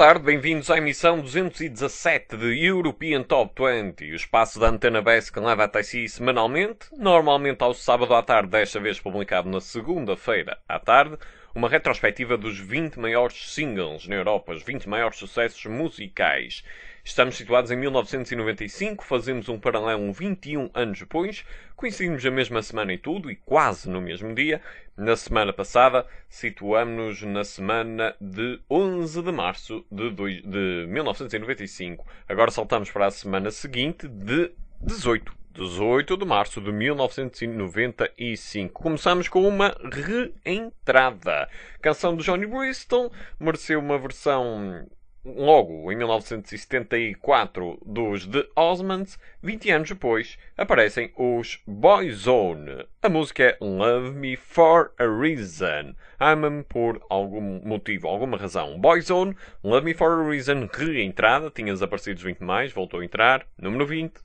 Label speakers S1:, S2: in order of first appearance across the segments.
S1: tarde, bem-vindos à emissão 217 de European Top 20, o espaço da Antena BES que leva até si semanalmente, normalmente ao sábado à tarde, desta vez publicado na segunda-feira à tarde, uma retrospectiva dos 20 maiores singles na Europa, os 20 maiores sucessos musicais. Estamos situados em 1995, fazemos um paralelo 21 anos depois, coincidimos a mesma semana e tudo, e quase no mesmo dia. Na semana passada, situamos-nos na semana de 11 de março de 1995. Agora saltamos para a semana seguinte de 18 de março de 1995. Começamos com uma reentrada. Canção de Johnny Bristol, mereceu uma versão logo em 1974 dos The Osmonds. 20 anos depois aparecem os Boyzone. A música é Love Me For A Reason. Ama-me por algum motivo, alguma razão. Boyzone, Love Me For A Reason, reentrada. Tinha desaparecido os 20 mais, voltou a entrar. Número 20.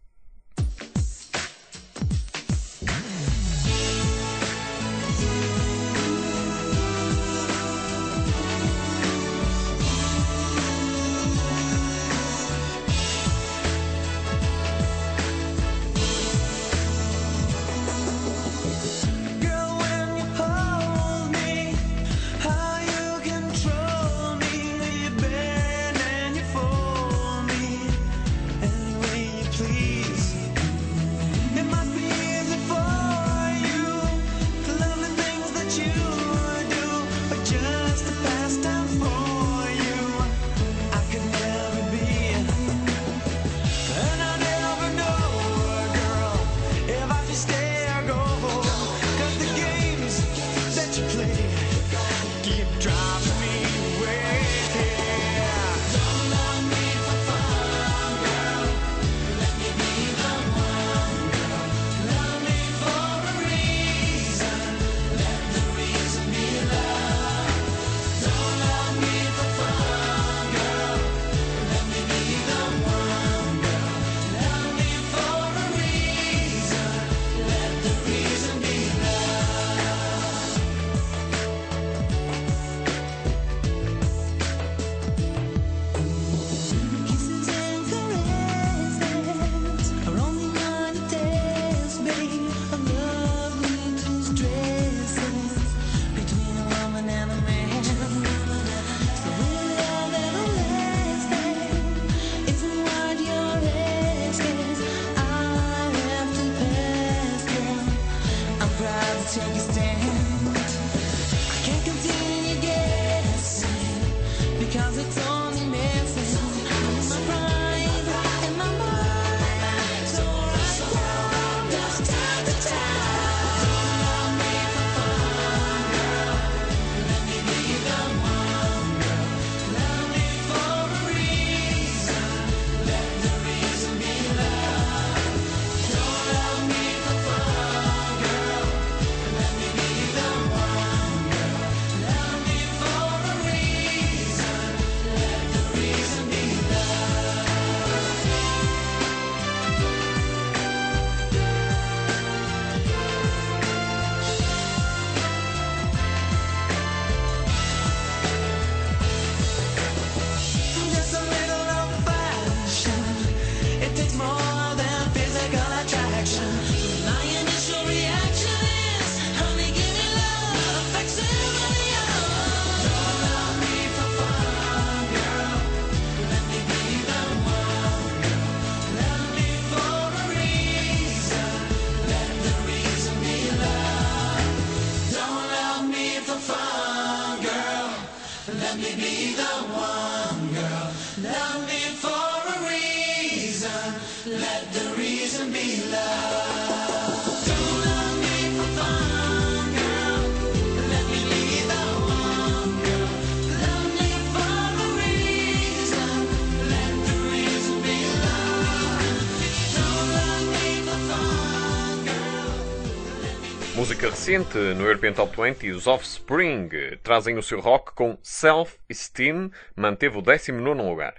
S1: Música recente no European Top 20, os Offspring trazem o seu rock com Self-Esteem, manteve o 19º lugar.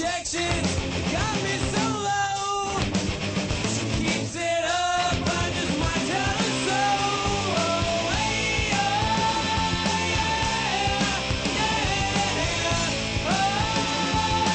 S2: rejection got me so low. She keeps it up, I just might tell her so. Oh, hey, oh, yeah, yeah. Oh,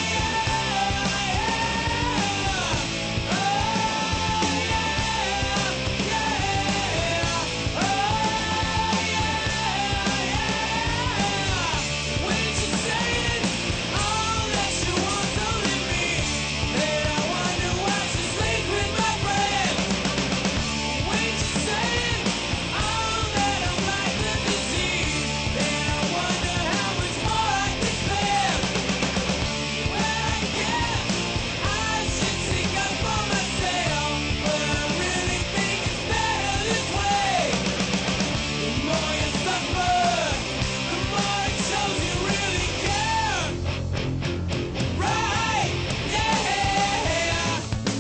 S2: when she's saying all that she wants only me, then I wonder why she sleeps with my friend. When she's saying all that I'm like the disease, then I wonder how much more I can spend. Well, I guess I should seek out for myself, but I really think it's better this way. The more you suffer, the more it shows you really care. Right, yeah.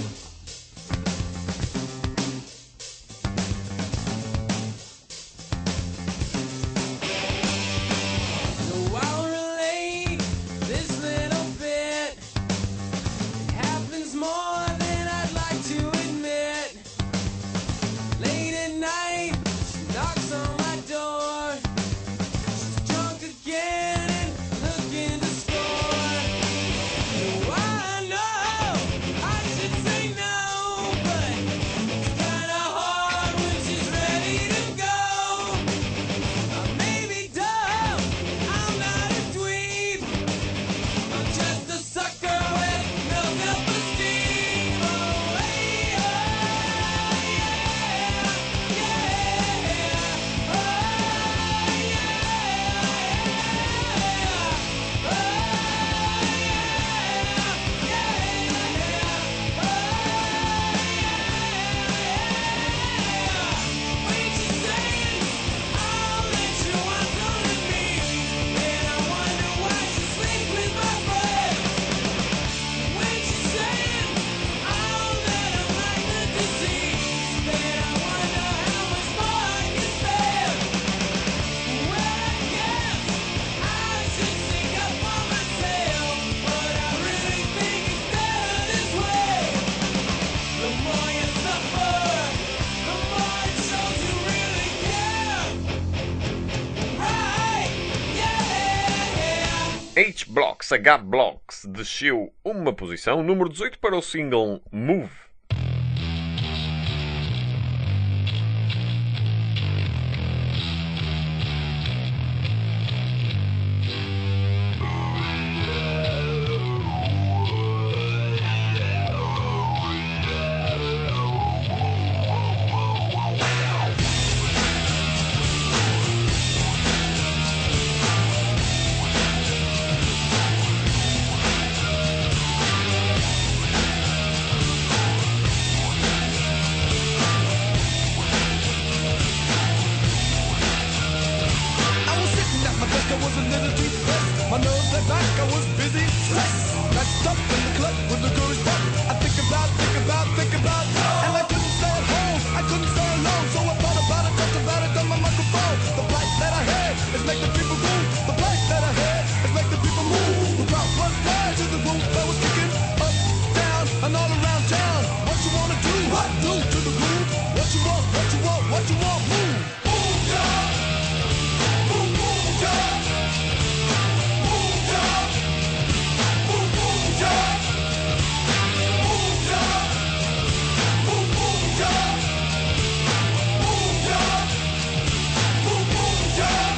S2: So I'll relate this little bit. It happens more than I'd like to admit. Late at night, she knocks on my door. She's drunk again and looking to score. No, I know I should say no, but it's kinda hard when she's ready to go. I may be dumb, I'm not a dweeb. I'm just a sucker with no self-esteem. Oh, hey, oh, yeah, yeah. Oh, yeah, when she's saying all that she wants only me, then I wonder why she sleeps with my friend. When she's saying all that I'm like the disease, then I wonder how much more I can spend. Well, I guess I should seek out for myself, but I really think it's better this way. The more you suffer, the more it shows you really care. Right, yeah.
S1: H-Blocks, H-Blocks, desceu uma posição, número 18 para o single Move.
S3: I was sitting at my desk, I was a little depressed. My nerves went back, I was busy, stressed. Messed up in the club with the girl's butt. I think about, and I couldn't stay at home, I couldn't stay alone. So I thought about it, talked about it on my microphone. The plight that I had is make the people move. The plight that I had is make the people move. The crowd was wild to the roof, I was kicking up, down, and all around town. What you wanna do? What? Do to the groove. What you want? What you want? What you want? Move. Move, yeah. Move, move, yeah. Move, yeah. Move, move, yeah. Move, yeah. Move, move, yeah. Move, yeah. Move, move, yeah.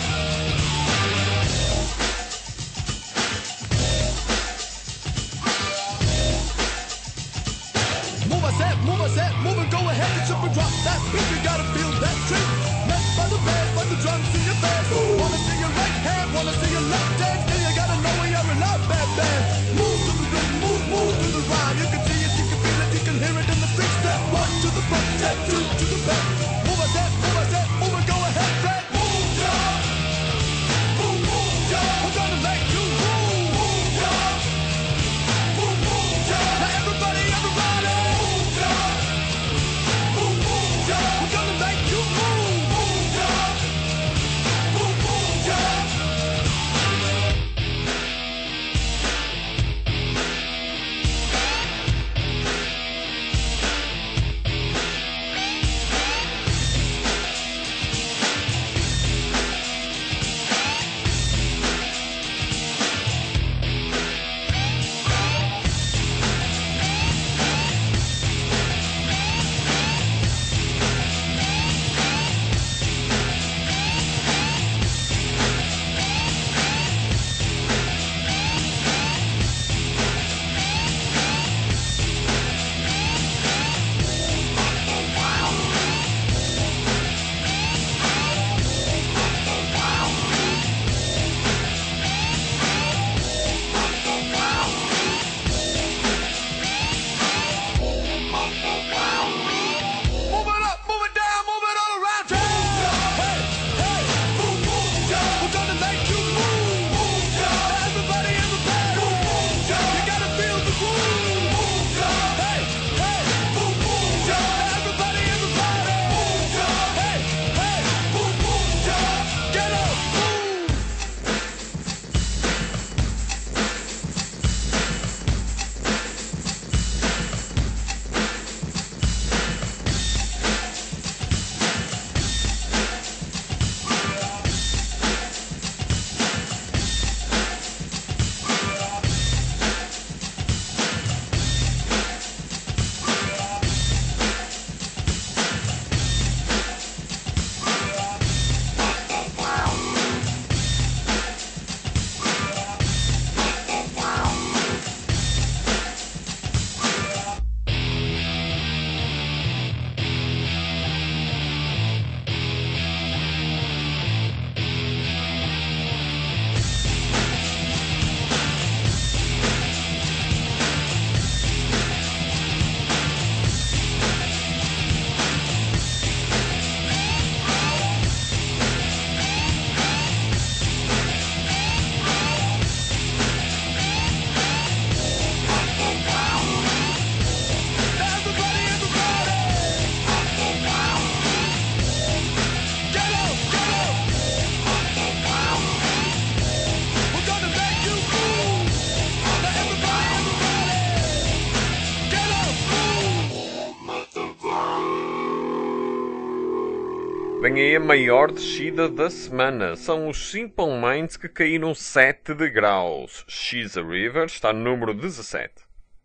S3: Move, I said, move and go ahead and jump and drop that beat. You gotta feel that treat. Messed by the bed, but the drums in your face. Wanna see your right hand, wanna see your left hand. Still you gotta know when you're in love, bad band. Move to the rhythm, move to the rhyme. You can see it, you can feel it, you can hear it in the street. Step one to the front, step two to the back. Move, I said, move and go ahead, Fred. Move, yeah. Move, yeah. We're gonna make you move. Move, yeah. Move, yeah. Now everybody. Move, yeah. Move, yeah. We're gonna make you move. Move, yeah. Move, yeah.
S1: Vem aí a maior descida da semana. São os Simple Minds que caíram 7 degraus. She's a River está no número 17.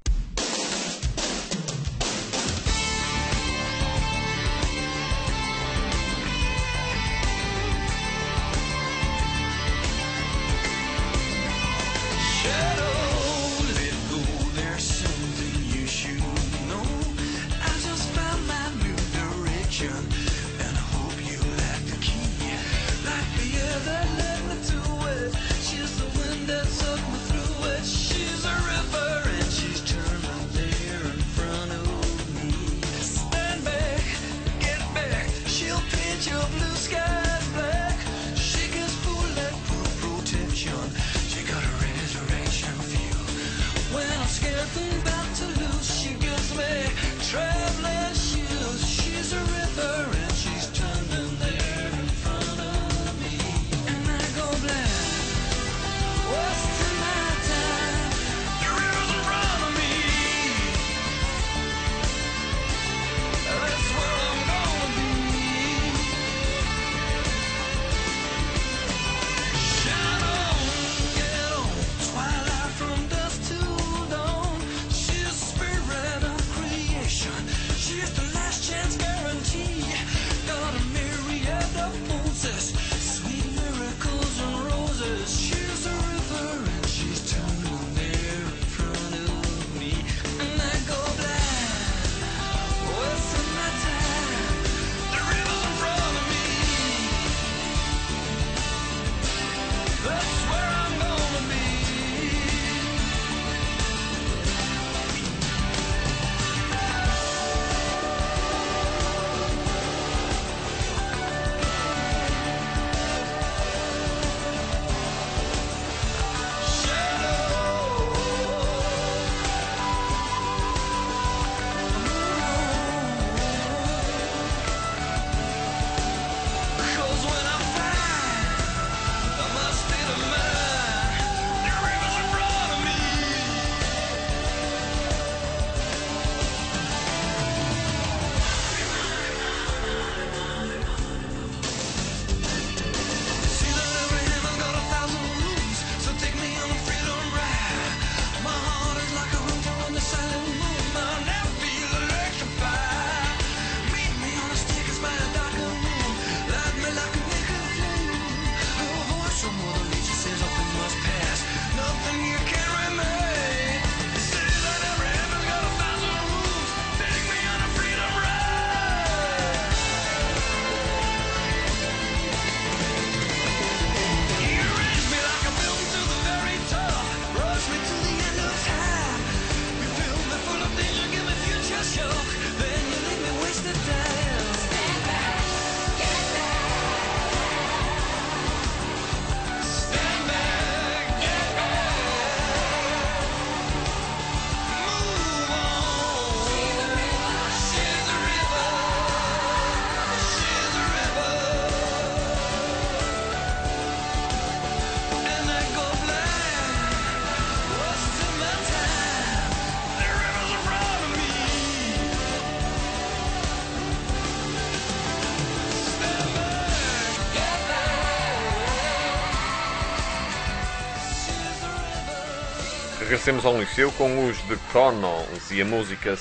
S1: Regressemos ao liceu com os The Connells e a música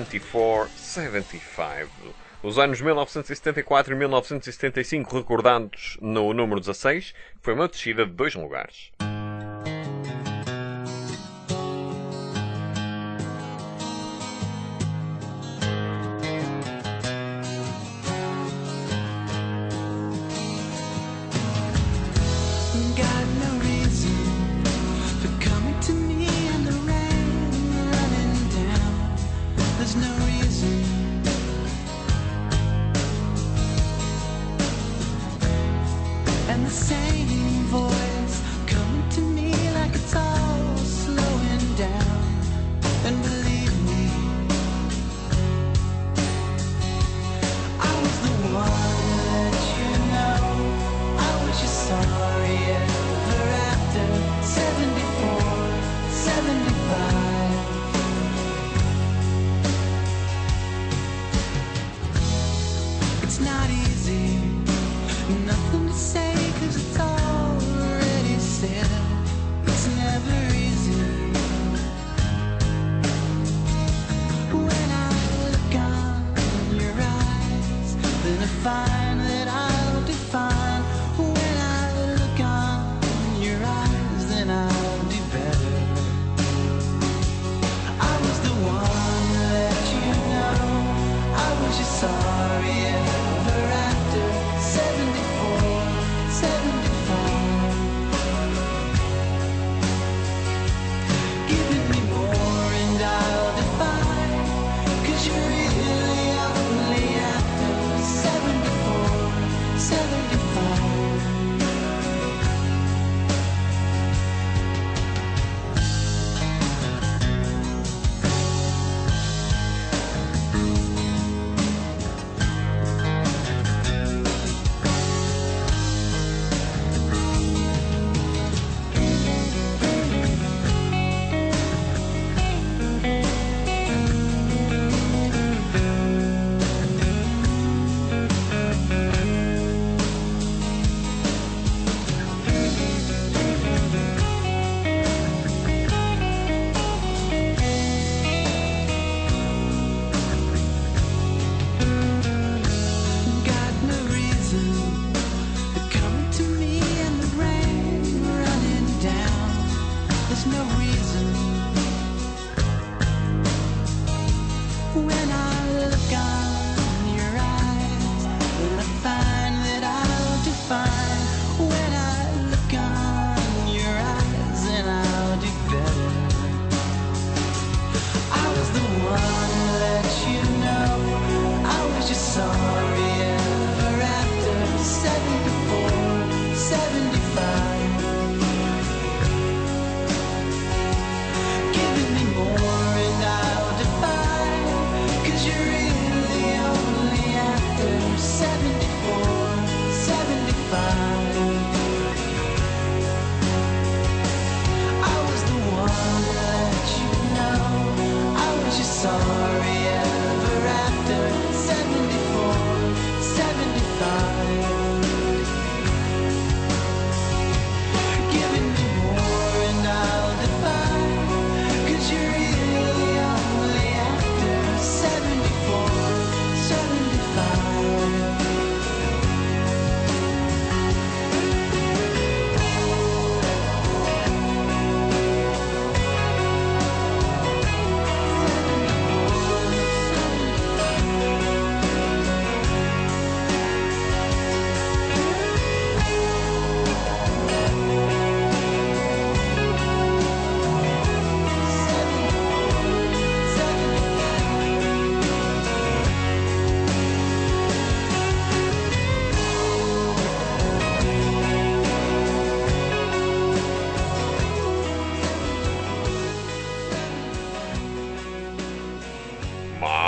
S1: 74-75. Os anos 1974 e 1975 recordados no número 16, foi uma descida de 2 lugares.
S2: Got no reason for coming to me in the rain, running down. There's no reason. And the same voice coming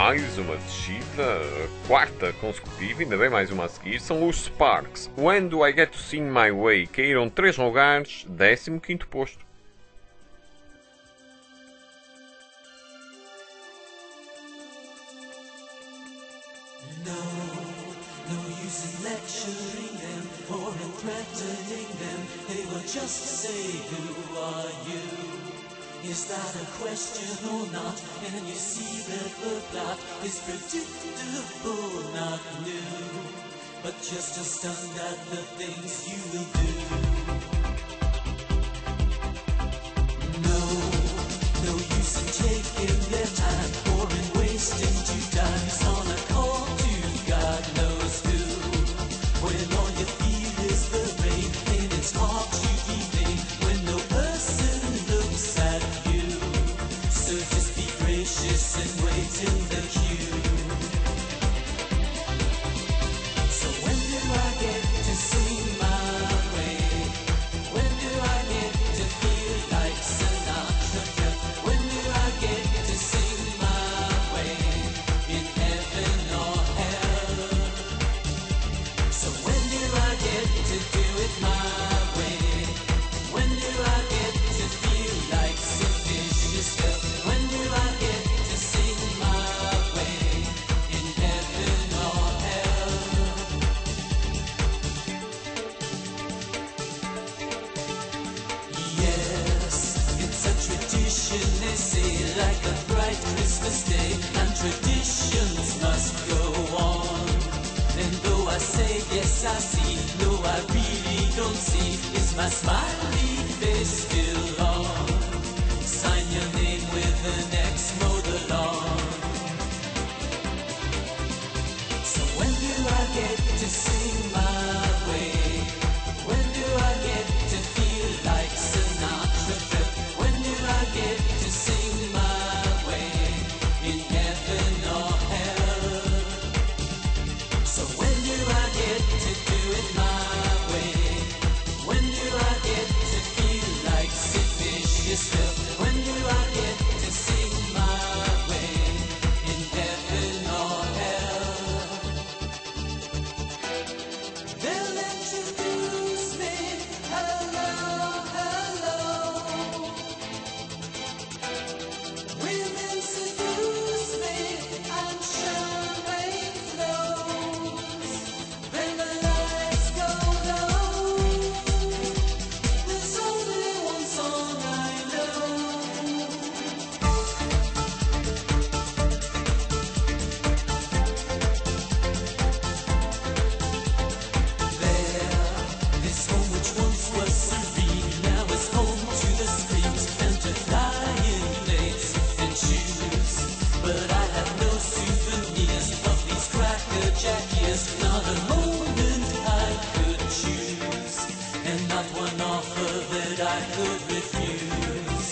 S1: mais uma descida, a quarta consecutiva, ainda bem mais uma a seguir, são os Sparks. When Do I Get to Sing My Way? Caíram 3 lugares, 15º posto.
S4: No use in lecturing them or in threatening them. They will just say, who are you? Is that a question or not? And you see that the plot is predictable, not new. But just astound at the things you will do. No use in taking their time or in wasting 2 times on a call to God knows who. When all you feel is the rain and it's hard to be vain when no person looks at you. So just be gracious and wait in the queue. So when do I get to sing my way? When do I get to feel like Sinatra? When do I get to sing my way in heaven or hell? So when do I get to do it my way? When do I get to feel like Sid Vicious stuff? When do I get to sing my way in heaven or hell? Yes, it's a tradition, they say, like a bright Christmas day, and traditions must go on. And though I say yes, I see, no, I really don't see, is my smiley face still on? Sign your name with an X, mow the lawn. So when do I get to sing my way? When do I get to feel like Sinatra? When do I get to sing my way in heaven or hell? So when do I get to do it my way? When do I get to feel like Sid Vicious? When do I get to sing my way in heaven or hell? They'll introduce me, hello, hello. Women seduce me and champagne flows. When the lights go low, there's only one song I know. This home which once was serene now is home to the screams and to flying planes and shoes. But I have no souvenirs of these Cracker Jack years, not a moment I could choose, and not one offer that I could refuse.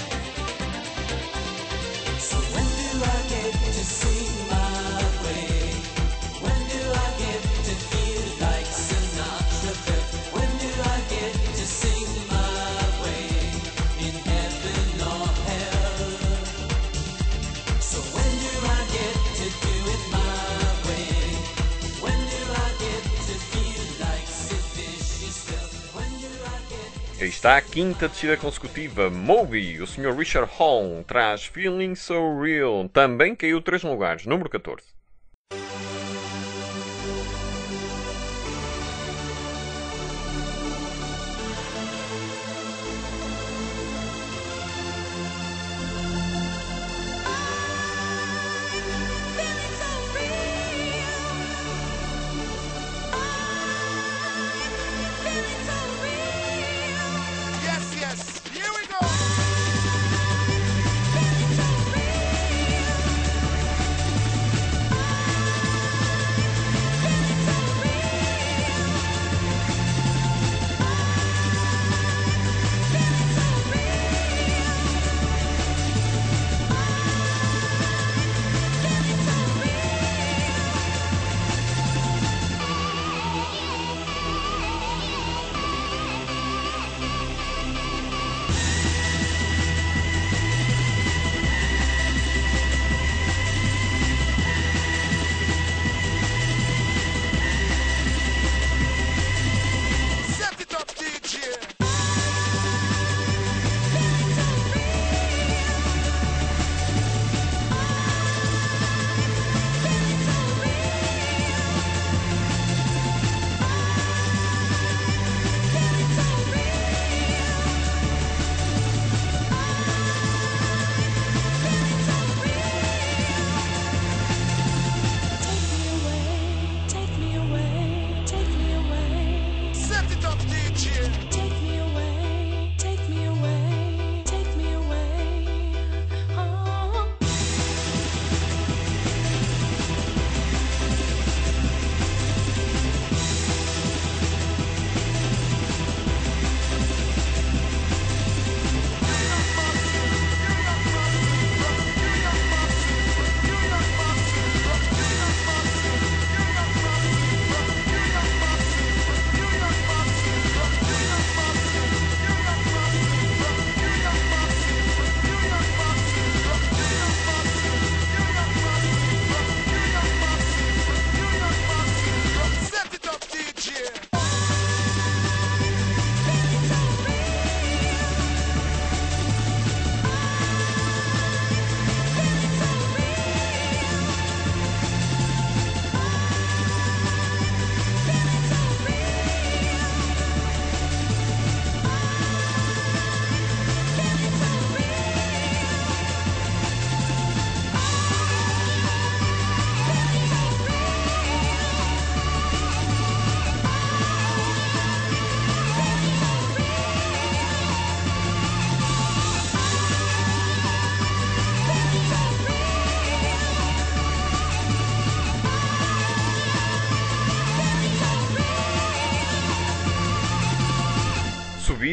S4: So when do I get to sing my way? When do I get to feel like Sinatra? When do I get to sing my way in heaven or hell? So when do I get to do it my way? When do I get to feel like Sid Vicious? When do I get
S1: Aí está a quinta descida consecutiva. Moby, o Sr. Richard Hall, traz Feeling So Real. Também caiu 3 lugares, número 14.
S3: Yes, yes, here we go.
S2: Feeling so real.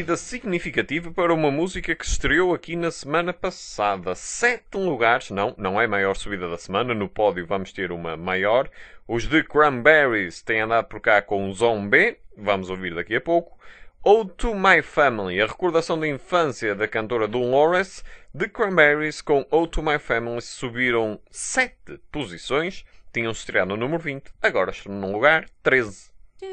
S1: subida significativa para uma música que estreou aqui na semana passada. 7 lugares, não é a maior subida da semana, no pódio vamos ter uma maior. Os The Cranberries têm andado por cá com um Zombie, vamos ouvir daqui a pouco. Ode to My Family, a recordação da infância da cantora Dolores. The Cranberries com Ode to My Family subiram 7 posições, tinham-se estreado no número 20, agora estão no lugar 13.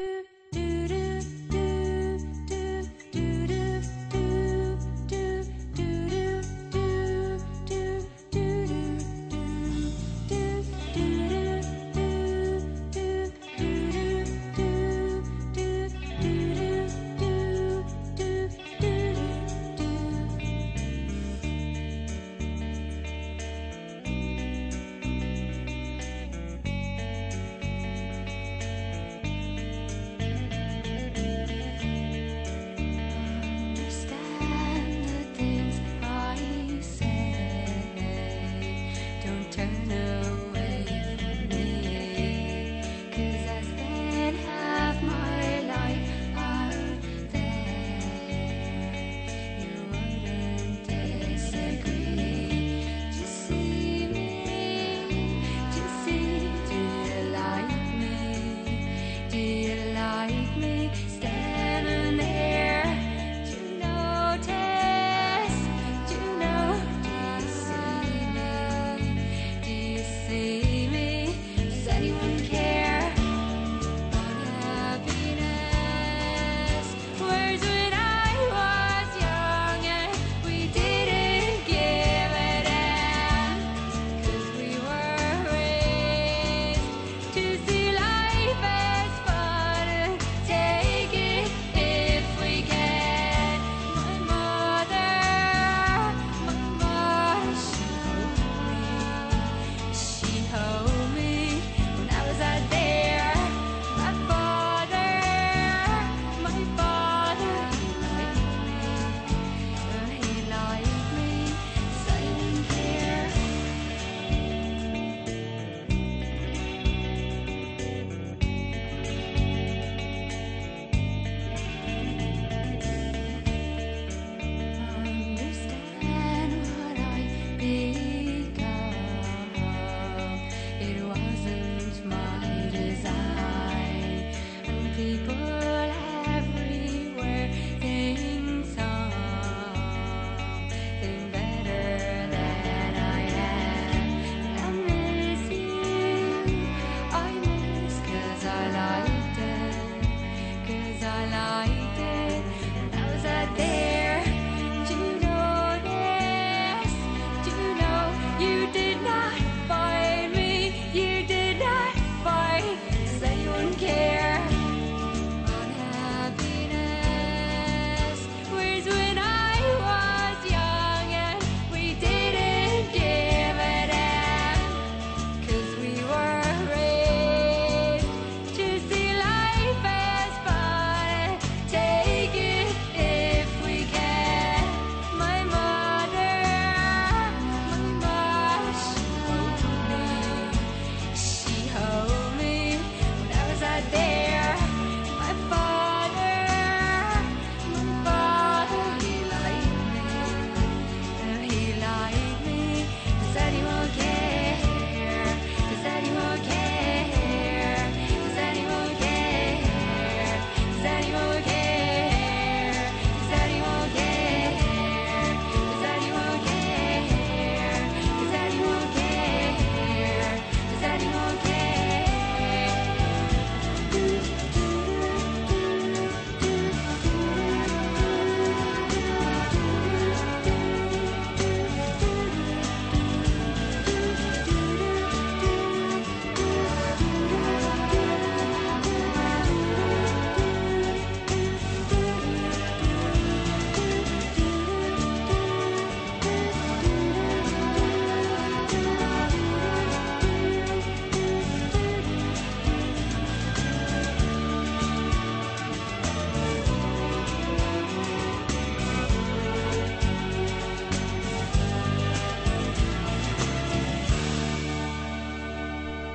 S5: Understand the things I say. Don't turn away from me, 'cause I spent half my life out there. You wouldn't disagree. Just see me, just see. Do you like me? Do you like me standing there? Do you notice? Do you know? Do you see me? Do you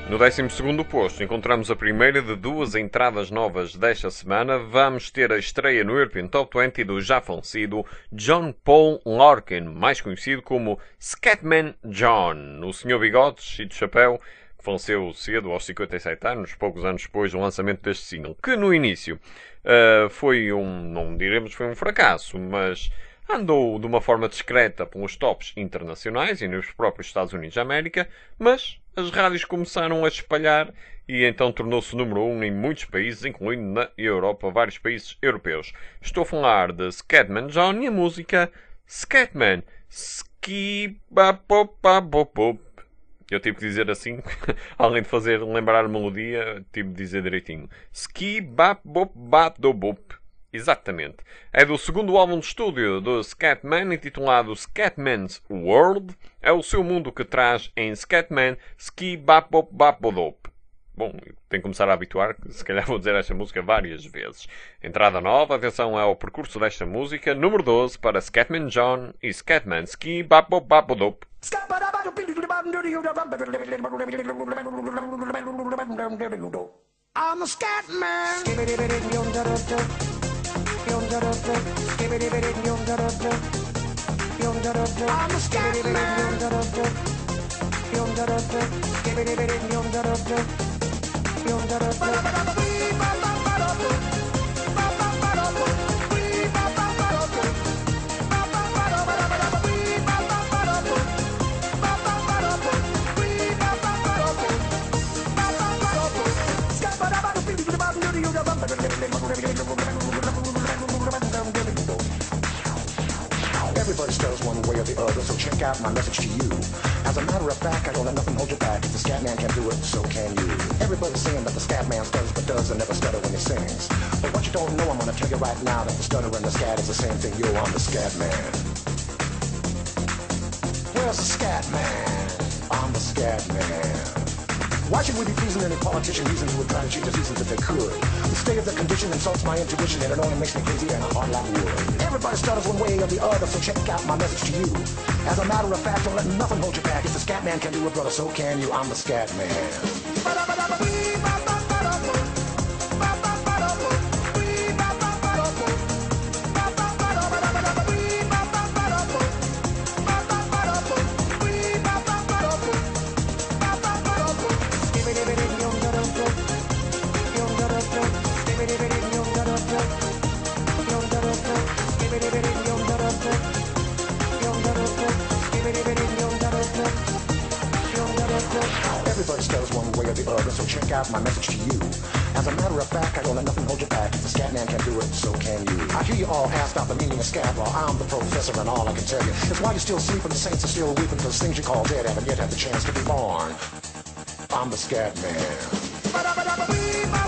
S1: No 12º posto encontramos a primeira de duas entradas novas desta semana. Vamos ter a estreia no European Top 20 do já falecido John Paul Larkin, mais conhecido como Scatman John, o Sr. Bigodes e de Chapéu, que faleceu cedo aos 57 anos, poucos anos depois do lançamento deste single, que no início foi não diremos foi um fracasso, mas andou de uma forma discreta pelos tops internacionais e nos próprios Estados Unidos da América, mas as rádios começaram a espalhar e então tornou-se número 1 em muitos países, incluindo na Europa, vários países europeus. Estou a falar de Scatman John e a música Scatman. Skibapopapopop. Eu tive que dizer assim, além de fazer lembrar a melodia, tive de dizer direitinho. Skibapopapop. Exatamente. É do segundo álbum de estúdio do Scatman, intitulado Scatman's World. É o seu mundo que traz em Scatman Skibapopapodop. Bom, tenho que começar a habituar, se calhar vou dizer esta música várias vezes. Entrada nova, atenção ao percurso desta música. Número 12 para Scatman John e Scatman Skibapopapodop.
S3: I'm a scat man. I'm a scat Everybody stutters one way or the other, so check out my message to you. As a matter of fact, I don't let nothing hold you back. If the scat man can do it, so can you. Everybody's saying that the scat man stutters but does and never stutter when he sings. But what you don't know, I'm gonna tell you right now that the stutter and the scat is the same thing. Yo, I'm the scat man. Where's the scat man? I'm the scat man. Why should we be pleasing any politician reasons who would try to cheat the seasons if they could? The state of their condition insults my intuition and it only makes me crazy and hard like wood. Everybody stutters one way or the other, so check out my message to you. As a matter of fact, don't let nothing hold you back. If the scat man can do it, brother, so can you. I'm the scat man. Everybody stutters one way or the other, so check out my message to you. As a matter of fact, I don't let nothing hold you back. If the scat man can do it, so can you. I hear you all ask about the meaning of scat. Well, I'm the professor and all I can tell you is why you're still sleeping, the saints are still weeping, because things you call dead haven't yet had the chance to be born. I'm the scat man.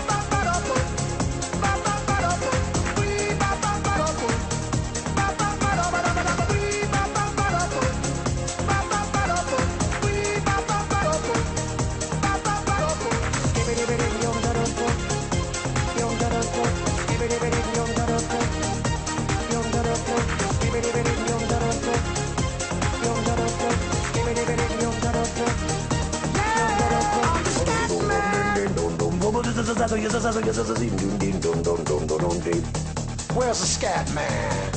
S3: Where's the scat man?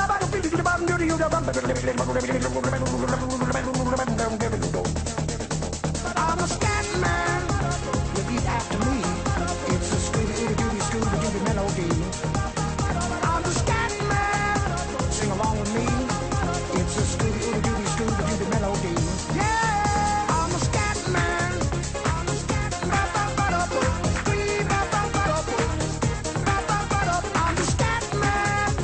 S3: I'm a scat man. Repeat after me. It's a Scooby-Dooby melody. I'm the scat man. Sing along with me. It's a Scooby-Dooby melody. Yeah, I'm a scat man. I'm a scat man. I'm the scat man.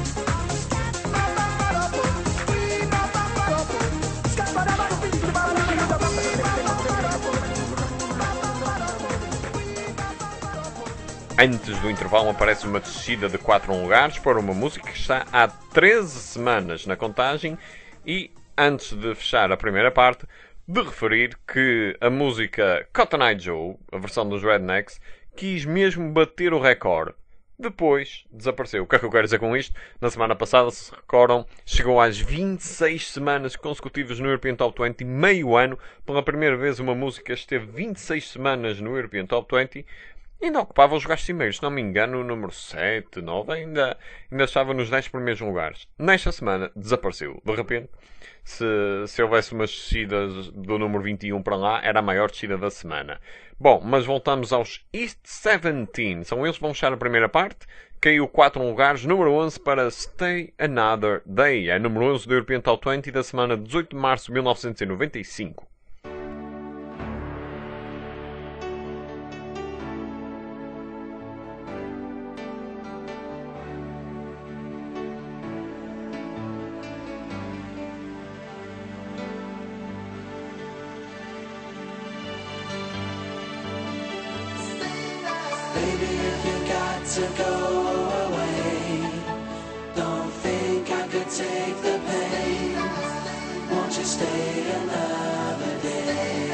S1: Antes do intervalo aparece uma descida de 4 lugares para uma música que está há 13 semanas na contagem e, antes de fechar a primeira parte, de referir que a música Cotton Eye Joe, a versão dos Rednecks, quis mesmo bater o recorde. Depois desapareceu. O que é que eu quero dizer com isto? Na semana passada, se recordam, chegou às 26 semanas consecutivas no European Top 20, meio ano. Pela primeira vez uma música esteve 26 semanas no European Top 20 e ainda ocupava os lugares cimeiros. Se não me engano, o número 7, 9, ainda estava nos 10 primeiros lugares. Nesta semana desapareceu. De repente, se houvesse umas descidas do número 21 para lá, era a maior descida da semana. Bom, mas voltamos aos East 17. São eles que vão fechar a primeira parte. Caiu 4 lugares. Número 11 para Stay Another Day. É número 11 do European Top 20 da semana 18 de março de 1995.
S4: Baby, if you got to go away, don't think I could take the pain. Won't you stay another day?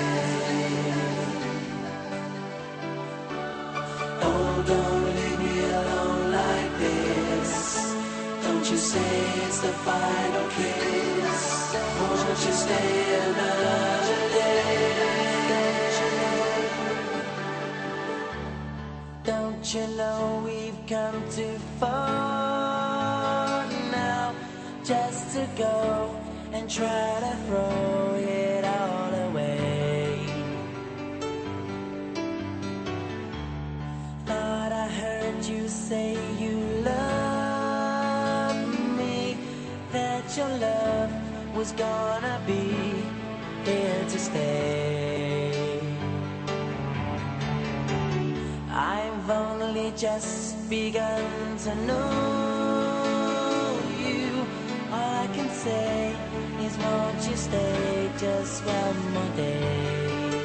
S4: Oh, don't leave me alone like this. Don't you say it's the final kiss. Won't you stay another day? Don't you know we've come too far now just to go and try to throw it all away? Thought I heard you say you love me, that your love was gonna be here to stay. I've only just begun to know you. All I can say is won't you stay just one more day?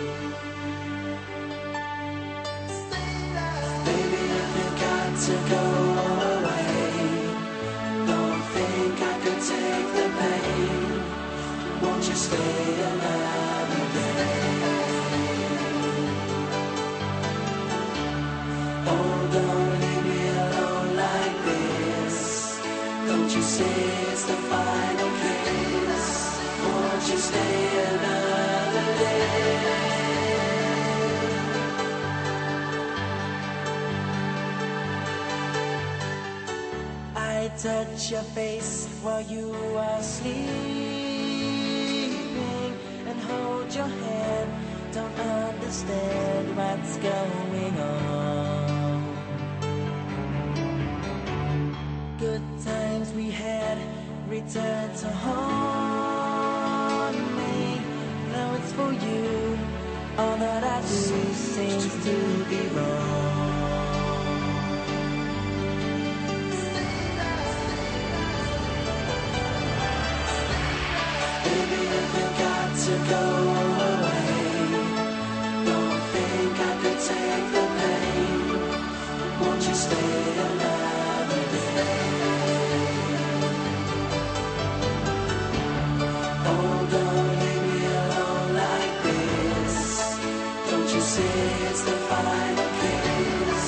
S4: Baby, if you got to go away, don't think I could take the pain. Won't you stay another day? Oh, don't leave me alone like this. Don't you say it's the final kiss. Won't you stay another day? I touch your face while you are sleeping and hold your hand. Don't understand what's going on. Good times we had return to haunt me. Now it's for you. All that I do seems to be wrong. Baby, if you got to go away, don't think I could take the pain. Won't you stay another day? Oh, don't leave me alone like this. Don't you say it's the final kiss?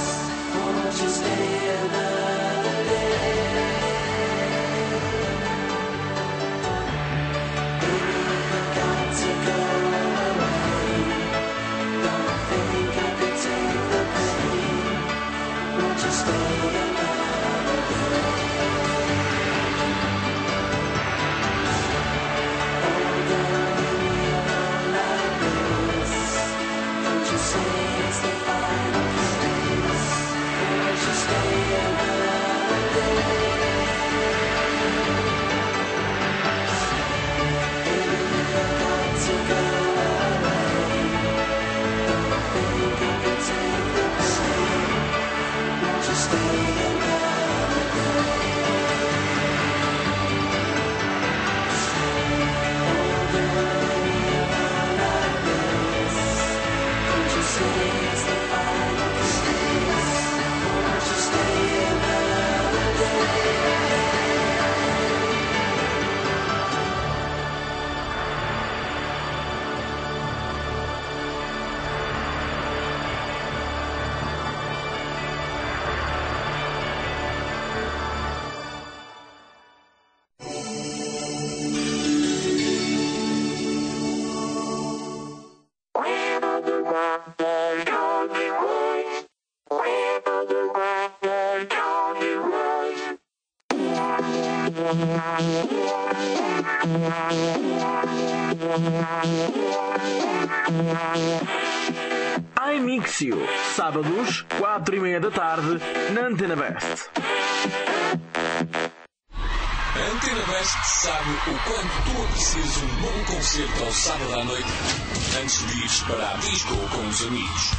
S6: iMixio, sábados, 4:30 da tarde, na Antena Best.
S7: A Antena Best sabe o quanto tu aprecias um bom concerto ao sábado à noite antes de ires para a disco com os amigos.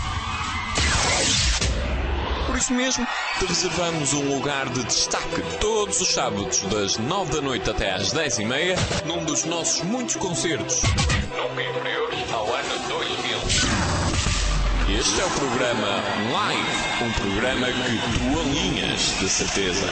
S7: Por isso mesmo, te reservamos um lugar de destaque todos os sábados, das 9 da noite até às 10:30, num dos nossos muitos concertos. Nunca inferiores ao ano 2000. Este é o programa Live, um programa que tu alinhas, de certeza.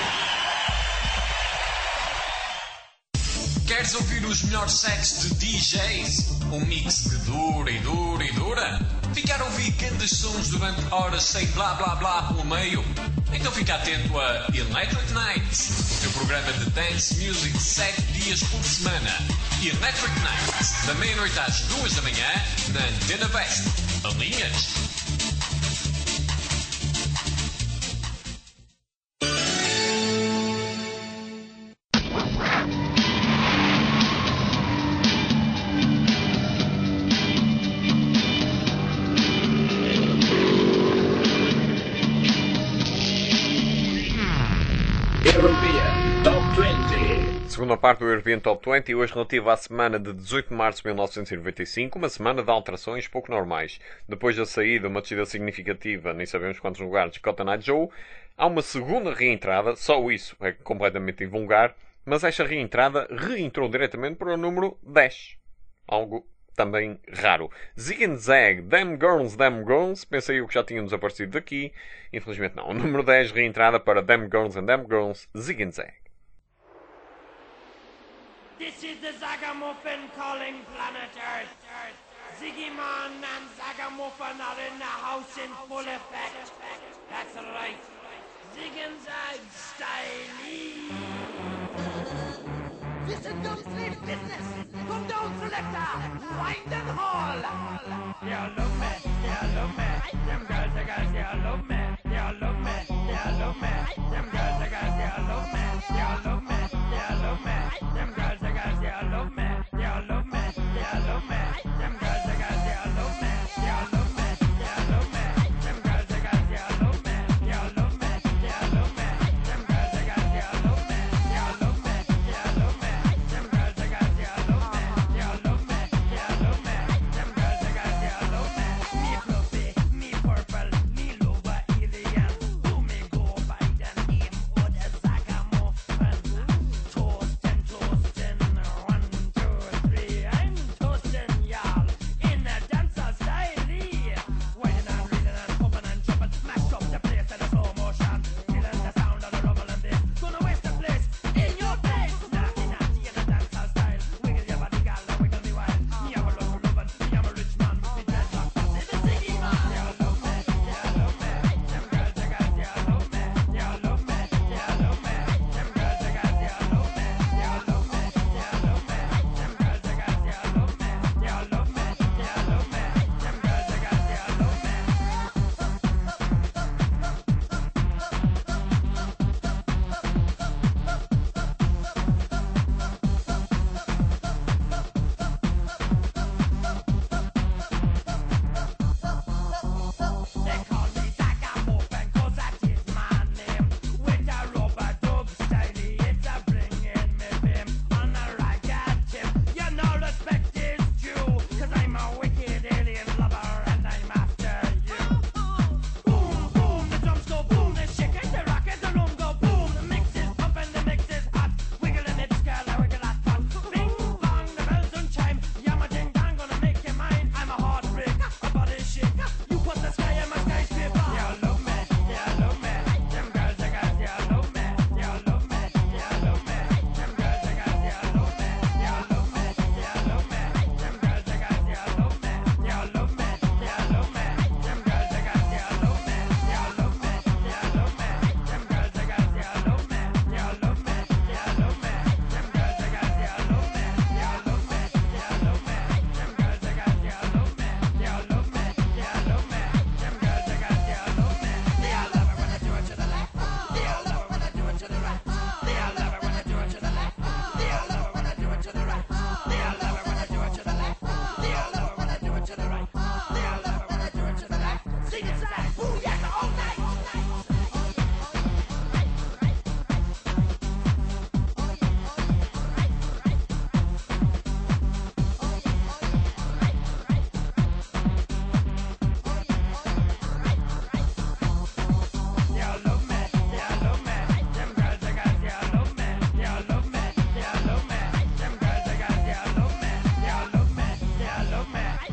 S7: Queres ouvir os melhores sets de DJs? Um mix que dura e dura e dura? Ficar a ouvir grandes sons durante horas sem blá blá blá pelo meio? Então fica atento a Electric Nights, o teu programa de dance music 7 dias por semana. Electric Nights, da meia-noite às 2 da manhã, na Antena Best. Alinhas?
S1: Segunda parte do European Top 20, hoje relativa à semana de 18 de março de 1995, uma semana de alterações pouco normais. Depois da saída, uma descida significativa, nem sabemos quantos lugares, de Cotton Eye Joe, há uma segunda reentrada, só isso é completamente invulgar, mas esta reentrada reentrou diretamente para o número 10. Algo também raro. Zig and Zag, Damn Girls, pensei eu que já tinham desaparecido daqui, infelizmente não. O número 10 reentrada para Damn Girls, Zig and Zag.
S8: This is the Zagamuffin calling planet Earth. Ziggy Man and Zagamuffin are in the house in full effect. That's right. Zig and Zag style. This is no slave business. Come down, selector. Wind and haul. They all love me. They all love me. Them girls, they all love me. They all love me. They all love me. Them girls, they all love me. They all love me. They all love me. Them girls, they all love me. They all love me. They all love me. Them girls, they all love me. They all love me. They all love me. Them girls, they all love me. They all love me. They all love me. Them girls, they all love me. They all love me. They all love me. Them girls, they all love me. They all love me. They all love me. Them girls, they all love me. Me fluffy, me purple, me lover alien. Do me go by the name of the Zagamuffin. Toastin', run to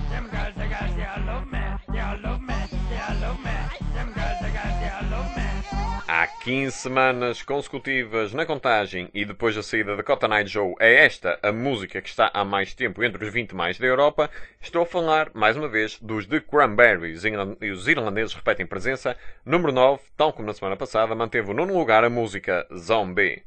S8: Them girls, they all love me. They all love me. They all love me. Them girls, they all love me.
S1: Há 15 semanas consecutivas na contagem e depois da saída da Cotton Eye Joe é esta a música que está há mais tempo entre os 20 mais da Europa. Estou a falar, mais uma vez, dos The Cranberries. E os irlandeses repetem presença. Número 9, tal como na semana passada, manteve o nono lugar a música Zombie.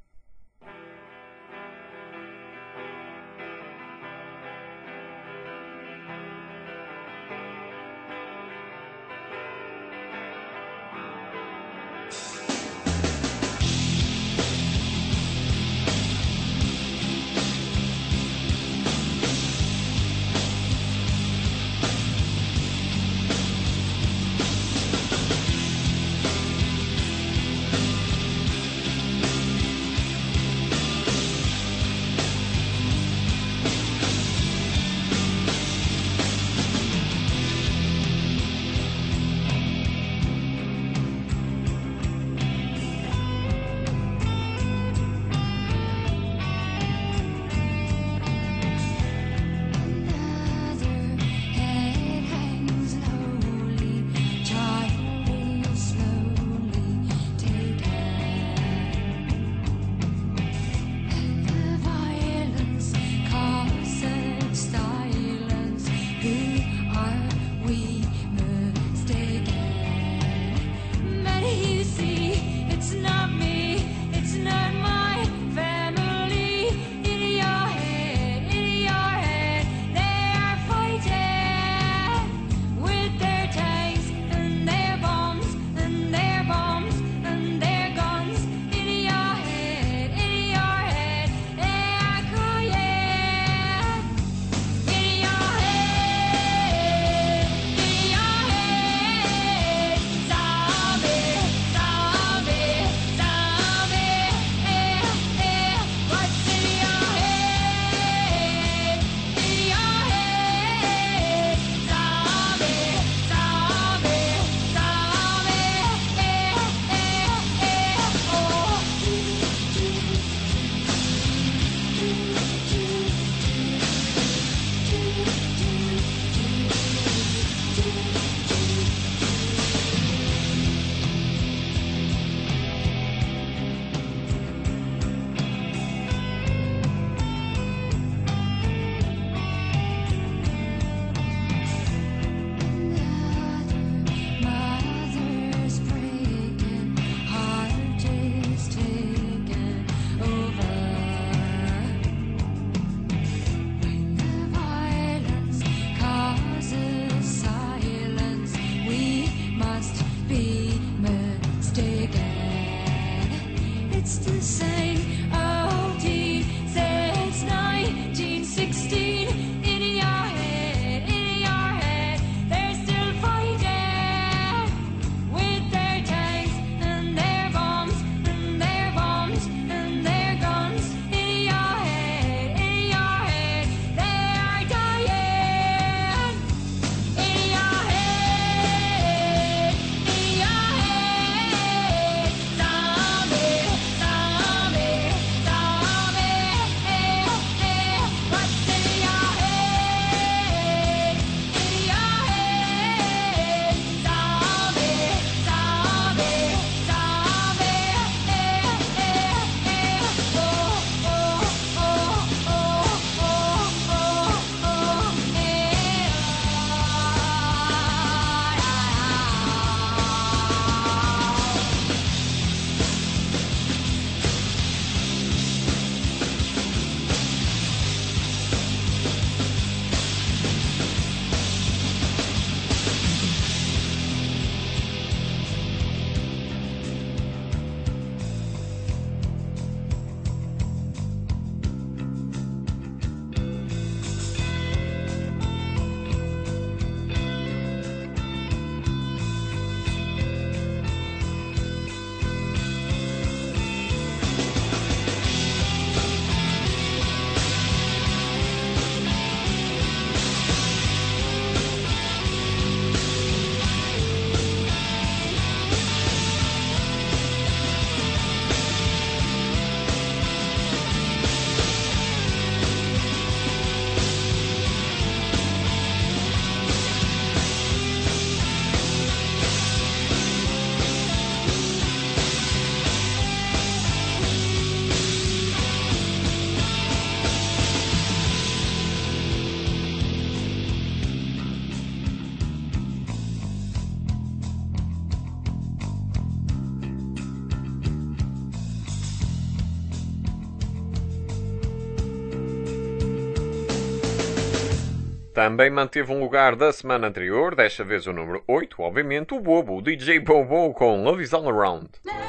S1: Também manteve um lugar da semana anterior, desta vez o número 8, obviamente, o Bobo, o DJ Bobo com Love Is All Around.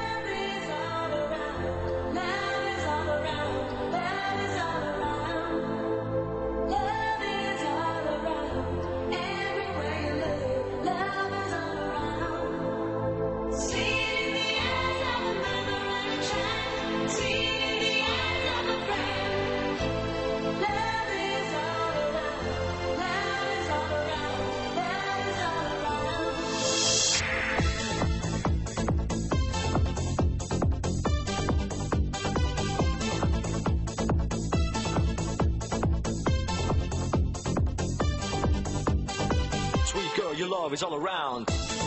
S9: Sweet girl, your love is all around.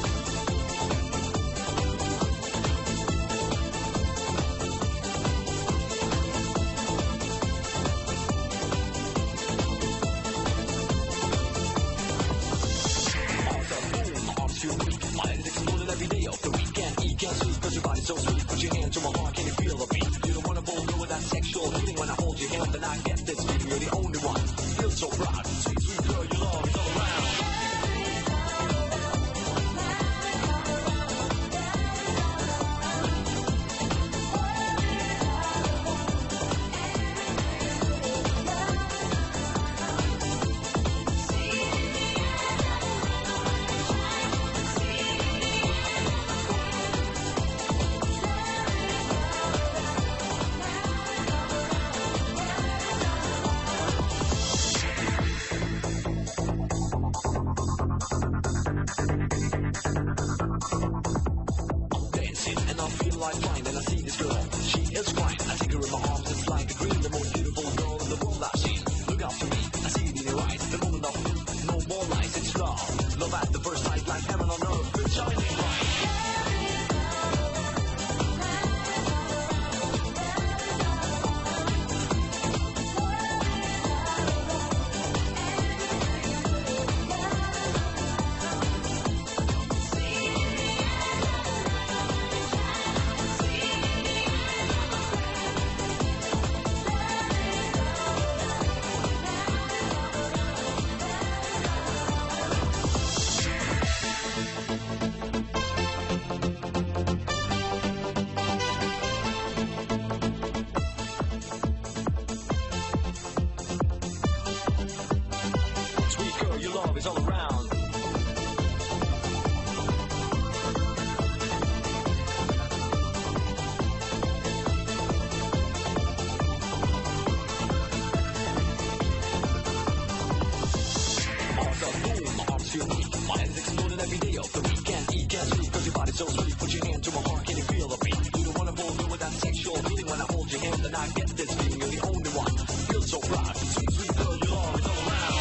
S9: Every day of the weekend, you can't sleep 'cause your body's so sweet. Put your hand to my heart, can you feel the beat? You don't wanna bother with that sexual feeling when I hold your hand, then I get this feeling. You're the only one. Feel so proud, sweet, sweet girl, your love is all around. Dancing and I feel like flying and I see this girl, she is fine. I take her in my arms, it's like a dream, the most beautiful girl in the world I've seen. Look out for me, I see it in your eyes, the moment of no more lies, it's love. Love at the first sight, like heaven on earth, it's shining bright. Sweet girl, your love is all around. My arms feel weak, my head is exploding every day of the weekend. You can't sleep 'cause your body's so sweet. Put your hand to my heart, can you feel the beat? You don't wanna bother with that sexual feeling when I hold your hand, then I get this feeling. You're the only one. Feel so proud, sweet, sweet girl, your love is all around.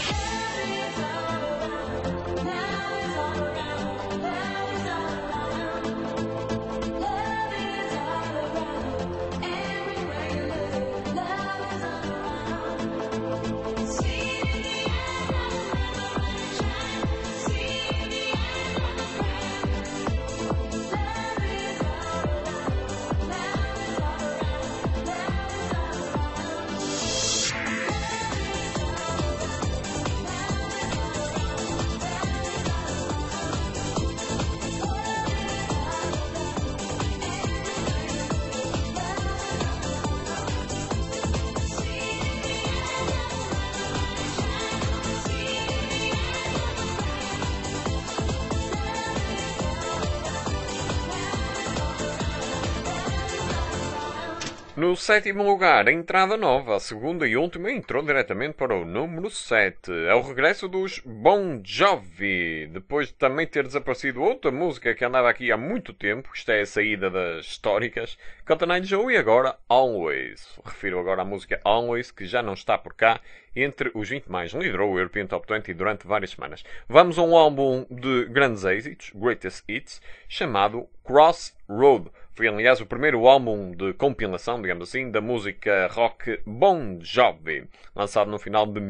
S1: No sétimo lugar, a entrada nova, a segunda e última, entrou diretamente para o número 7. É o regresso dos Bon Jovi, depois de também ter desaparecido outra música que andava aqui há muito tempo, isto é a saída das históricas, Cotton Eye Joe e agora Always. Refiro agora à música Always, que já não está por cá, entre os 20 mais, liderou o European Top 20 durante várias semanas. Vamos a um álbum de grandes êxitos, Greatest Hits, chamado Crossroad. Foi, aliás, o primeiro álbum de compilação, digamos assim, da música rock Bon Jovi, lançado no final de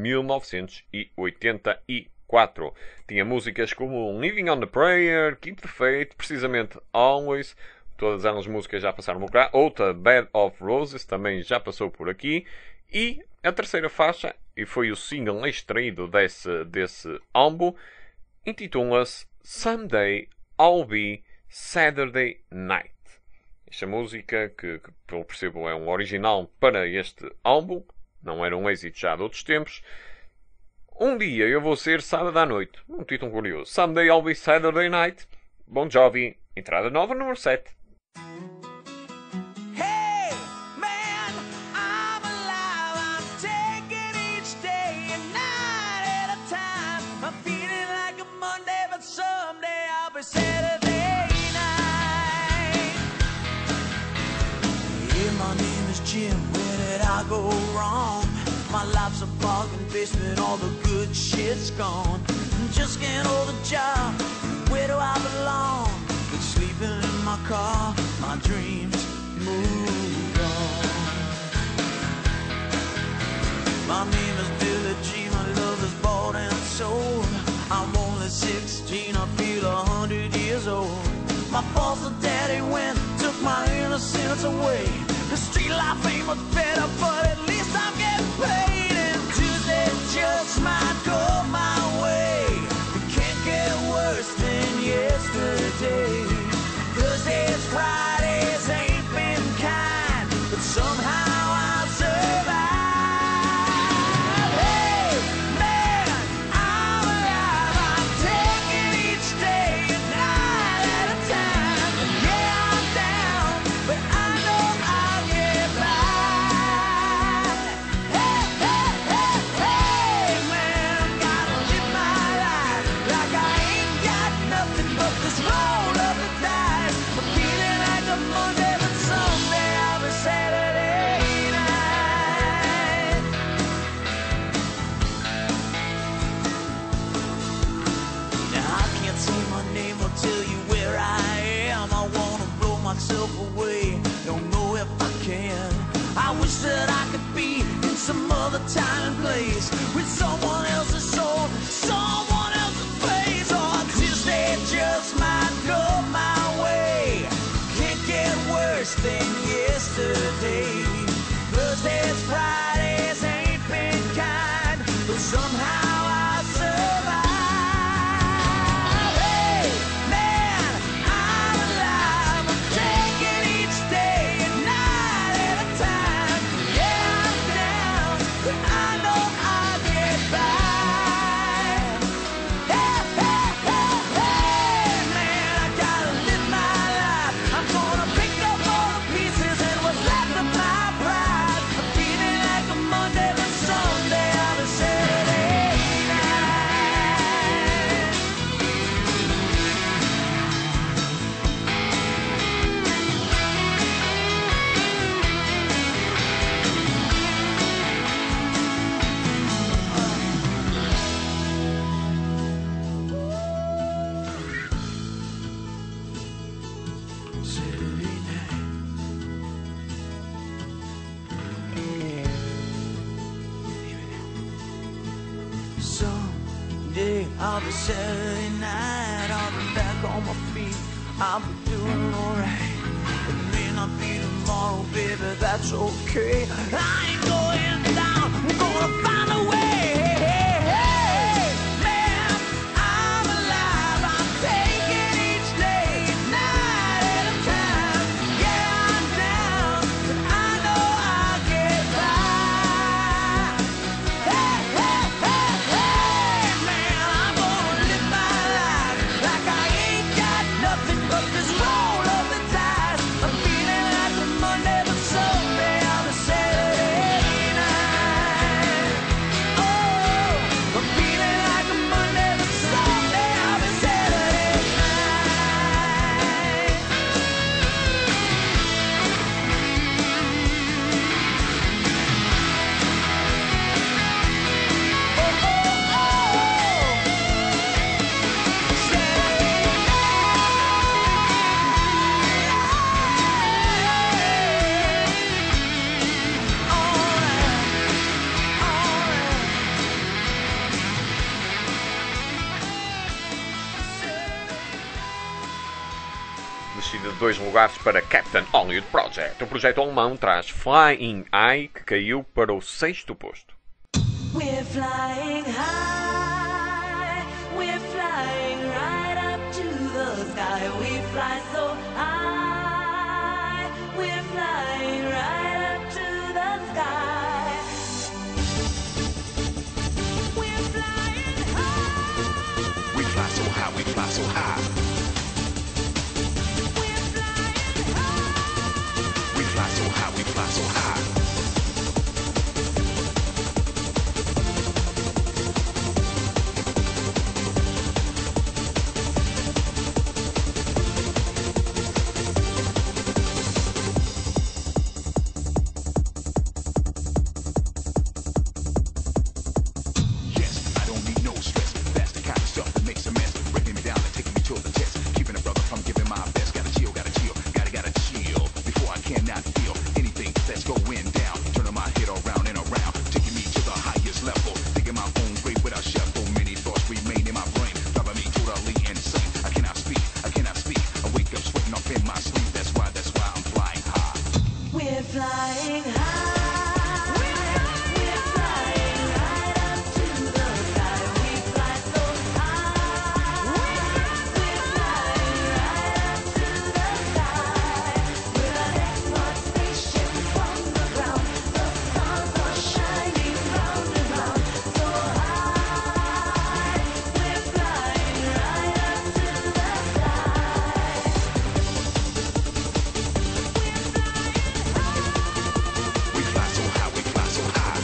S1: 1984. Tinha músicas como Living on the Prayer, Keep the Faith, precisamente Always, todas elas músicas já passaram por cá. Outra, Bed of Roses, também já passou por aqui. E A terceira faixa, e foi o single extraído desse álbum, intitula-se Someday I'll Be Saturday Night. Esta música, que pelo percebo é um original para este álbum, não era um êxito já de outros tempos. Um dia eu vou ser sábado à noite. Um título curioso. Someday I'll Be Saturday Night. Bon Jovi, entrada nova, número 7.
S2: Hey, man, I'm alive. I'm taking each day and night at a time. I'm feeling like a Monday, but someday I'll be Saturday night. Hey, my name is Jim. Where did I go wrong? My life's a bargain basement. All the good shit's gone. Just can't hold a job. Where do I belong? But sleeping in my car, my dreams moved on. My name is Billy G, my love is bought and sold. I'm only 16, I feel 100 years old. My boss and daddy went, took my innocence away. The street life ain't much better, but at least I'm getting paid. And Tuesday just might go my way. It can't get worse than yesterday. Thursdays, Fridays ain't been kind, but somehow I survive. Hey, man, I'm alive. I'm taking each day a night at a time. Yeah, I'm down, but I know I'll get by. Hey, hey, hey, hey, man, gotta live my life like I ain't got nothing but this roll of the dice. I'm feeling like a Monday, but someday I'll be Saturday night. Now I can't say my name or tell you where I am. I wanna blow myself away, don't know if I can. I wish that I could be in some other time and place with someone else's soul, someone else's place. Or Tuesday just might go my way. Can't get worse than yesterday. Thursdays, Fridays ain't been kind, but somehow I survive. Hey, man, I'm alive. I'm taking each day a night at a time. Yeah, I'm down, but I know I'll get by. Hey, hey, hey, hey, man, I gotta live my life. I'm gonna pick up all the pieces and what's left of my pride. I'm feeling like a Monday, but someday I'll be Saturday night. Saturday night. Someday I'll be Saturday night. I'll be back on my feet. I'll be doing alright. It may not be tomorrow, baby, that's okay. I ain't going down. I'm gonna find a way. Hey, hey, man, I'm alive. I'm taking each day a night at a time. Yeah, I'm down, but I know I'll get by. Hey, hey, hey, hey, man, I'm gonna live my life like I ain't got nothing but this roll of the dice. I'm feeling like a Monday, but someday I'll be Saturday night. Oh,
S1: descida de 2 lugares para Captain Hollywood Project. O projeto alemão traz Flying High, que caiu para o 6º posto.
S4: We're flying high, we're flying right up to the sky. We fly so high, we're flying right up to the sky. We're flying high,
S3: We fly so high, we fly so high.
S4: we're flying high.
S3: We fly so high, we fly so high. Yes, I don't need no stress. That's the kind of stuff that makes a mess. Breaking me down and taking me to the test. Keeping a brother from giving my best. Gotta chill, gotta chill. Before I cannot feel anything that's going down. Turning my head around and around. Taking me to the highest level. Digging my own grave without chef. So many thoughts remain in my brain. Driving me totally insane. I cannot speak. I wake up sweating off in my sleep. That's why I'm flying high.
S4: We're flying high. We're flying right up to the sky. We fly so high. We're flying right up to the sky. We're an export spaceship from the ground. The stars are shining round and round. So high. We're flying right up to the sky.
S3: We fly so high, we fly so high.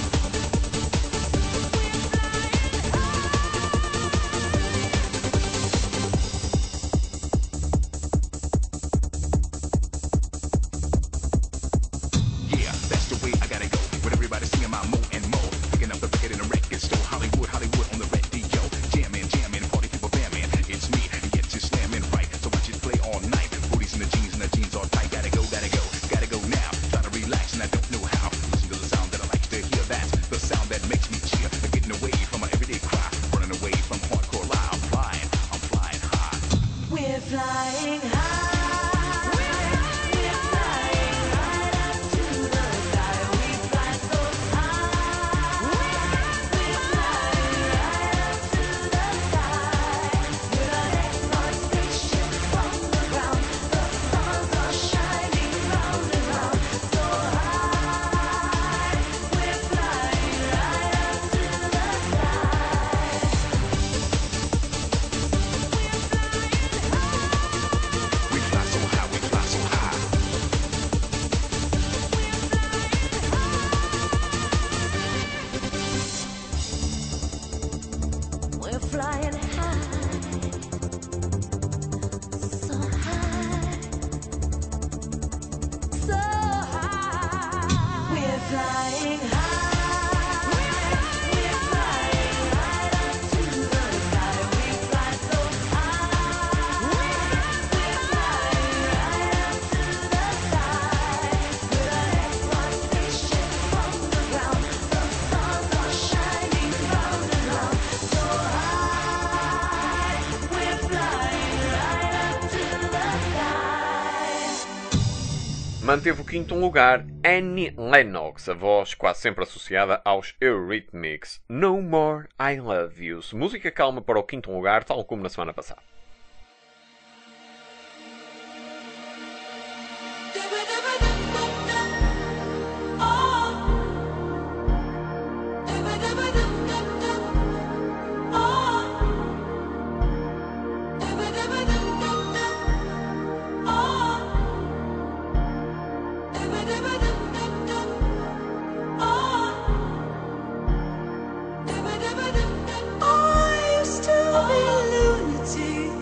S3: Yeah, that's the way I gotta go. With everybody singing my mo and mo. Picking up the record in the record store. Hollywood on the radio. Jamming, party people bamming. It's me, get to slamming right. So watch it play all night. Booties in the jeans all tight. Gotta go now. Try to relax and I don't know how. Listen to the sound that I like to hear. That's the sound that makes me cheer. Getting away from my everyday cry. Running away from hardcore lie. I'm flying high.
S4: We're flying high. We're flying right up to the sky. We fly so high. We're flying right up to the sky. We're an export spaceship from the ground. The stars are shining round and round. So high. We're flying right up to the sky.
S3: We fly so high, we fly so high.
S4: We're flying high, so high, so high. We're flying high. We're flying right up to the sky. We fly so high. We're flying right up to the sky. We're an export spaceship from the ground. The stars are shining round and round. So high, we're flying right up to the sky.
S1: Manteve o 5º lugar Annie Lennox, a voz quase sempre associada aos Eurythmics. No More I Love You. Música calma para o 5º lugar, tal como na semana passada.
S4: I used to be a lunatic.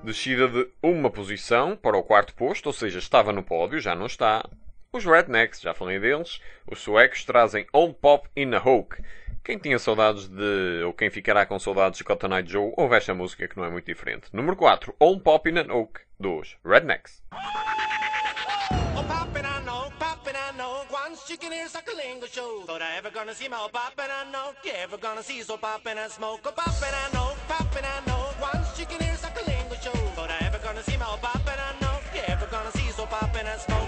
S1: Descida de uma posição para o quarto posto, ou seja, estava no pódio, já não está. Os Rednecks, já falei deles. Os suecos trazem Old Pop in a Hoke. Quem tinha saudades de, ou quem ficará com saudades de Cotton Eye Joe, ouve esta música que não é muito diferente. Número 4, Old Pop in a Hoke, dos Rednecks.
S8: Oh, poppin', I know, once chicken ears like a lingo show. Thought I ever gonna see my old poppin', I know, you ever gonna see so poppin' and smoke. Oh, poppin', I know, once chicken ears like a lingo show. Thought I ever gonna see my old poppin', I know, you ever gonna see so poppin' and smoke.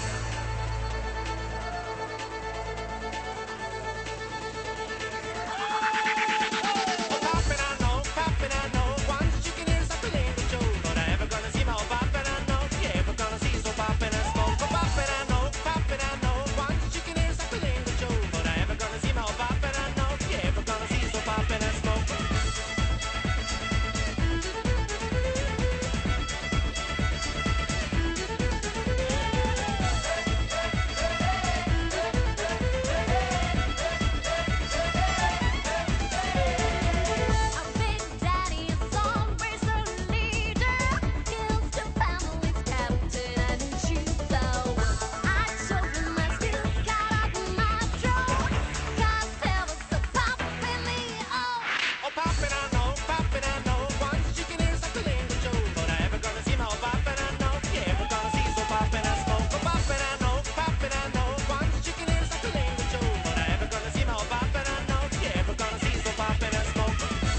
S8: Oh, poppin', I know, once chicken ears like a lingo show. Thought I ever gonna see my old poppin', I know, you ever gonna see so poppin' and smoke. Oh, poppin', I know, once chicken ears like a lingo show. Thought I ever gonna see my old poppin', I know, you ever gonna see so poppin' and smoke.
S5: A big daddy, a song racer leader, kills two families, captain and chief. So I showed my skills, got out my draw, 'cause there was a pop in me.
S8: Oh, poppin', I know, once chicken ears like a lingo show. Thought I ever gonna see my old poppin', I know, you ever gonna see so poppin' and smoke. Oh, poppin', I know, once chicken ears like a lingo show. Thought I ever gonna see my old poppin', I know, you ever gonna see so poppin' and smoke.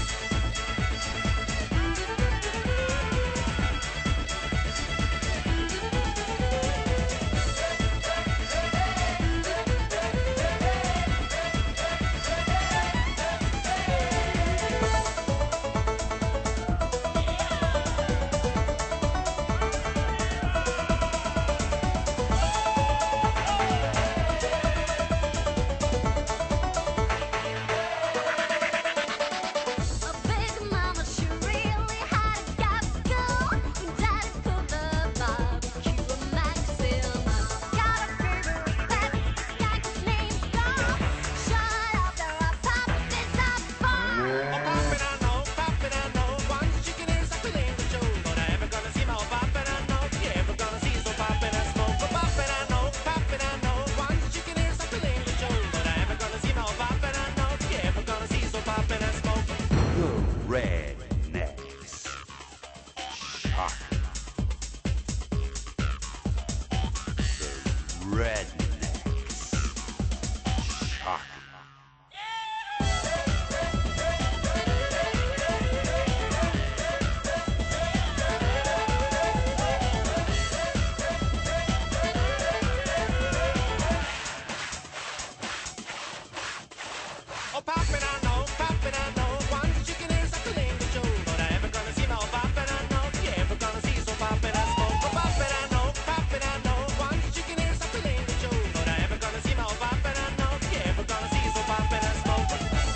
S5: A big mama, she really had a gas gun. Daddy put the barbecue a Maxim. Got a favorite pet, guy's name's Bob. Shut up, there are pop, this up bomb.
S8: Oh, poppin', I know, once chicken ears like a lingo show. Thought I ever gonna see my old poppin', I know, you ever gonna see so poppin' and smoke. Oh, poppin', I know, once chicken ears like a lingo show. Thought I ever gonna see my old poppin', I know, you ever gonna see so poppin' and smoke.
S10: Rednecks. Shock. The Rednecks. Shock.
S8: Oh, poppin', I know, once chicken ears like a lingo show. Thought I ever gonna see my old poppin', I know, you ever gonna see so poppin' and smoke. Oh, poppin', I know, once chicken ears like a lingo show. Thought I ever gonna see my old poppin', I know, you ever gonna see so poppin' and smoke.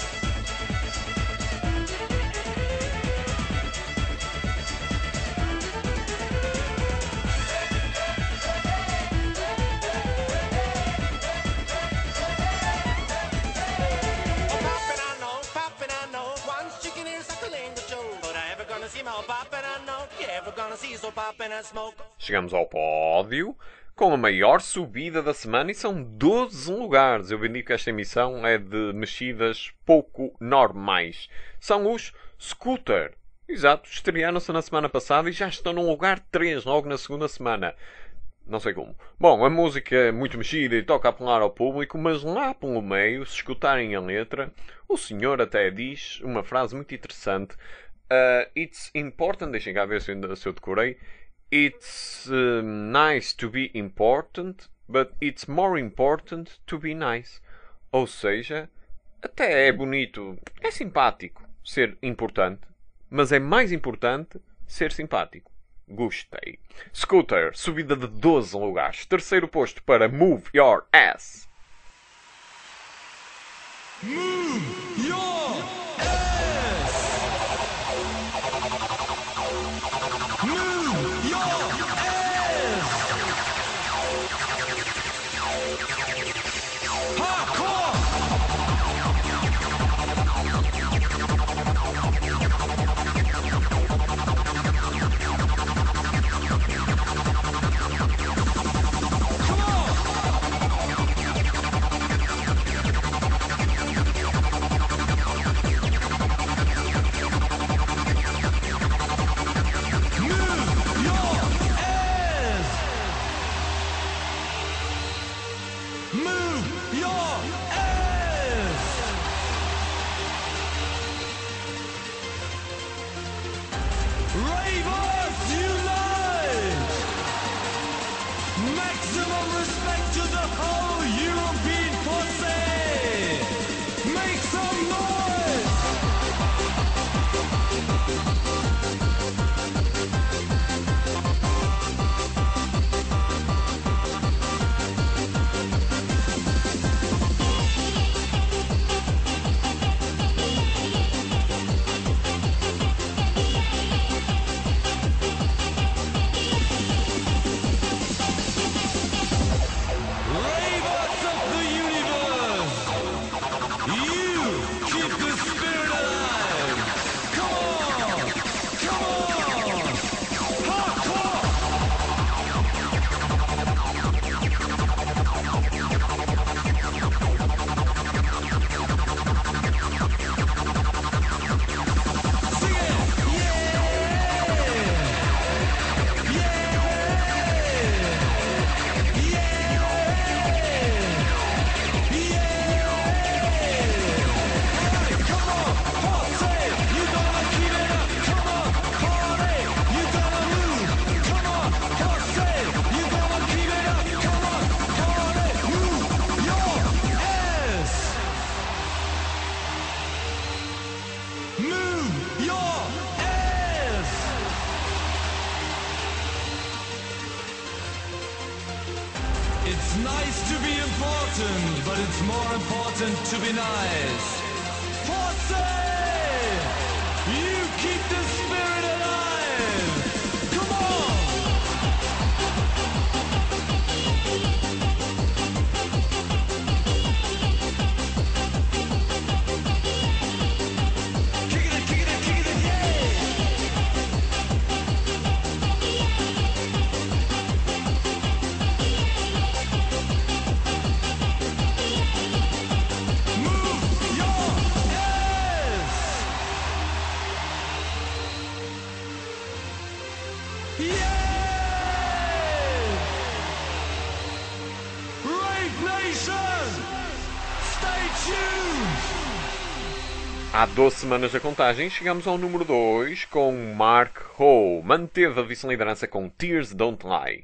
S8: Oh, poppin', I know, once chicken ears like a lingo show. Thought I ever gonna see my old poppin', I know, you ever gonna see so poppin' and smoke.
S1: Chegamos ao pódio com a maior subida da semana e são 12 lugares. Eu bem digo que esta emissão é de mexidas pouco normais. São os Scooter. Exato, estrearam-se na semana passada e já estão no lugar 3 logo na segunda semana. Não sei como. Bom, a música é muito mexida e toca a apelar ao público, mas lá pelo meio, se escutarem a letra, o senhor até diz uma frase muito interessante. It's important, deixem cá ver se eu decorei. It's nice to be important, but it's more important to be nice. Ou seja, até é bonito, é simpático ser importante, mas é mais importante ser simpático. Gostei. Scooter, subida de 12 lugares. Terceiro posto para Move Your Ass.
S3: Move your ass. Move your ass. Hardcore. Ravers unite! Maximum respect to the whole European posse! Make some noise! Ravers of the universe! You keep the spirit alive! Come on! Come on! Hardcore! Sing it! Move your ass! It's nice to be important, but it's more important to be nice. Force! You keep the spirit alive! Come on! Kick it, yeah! Move your ass! Yeah! Rave Nation! Stay tuned!
S1: Há 12 semanas da contagem, chegamos ao número 2 com Mark Ho. Manteve a vice-liderança com Tears Don't Lie.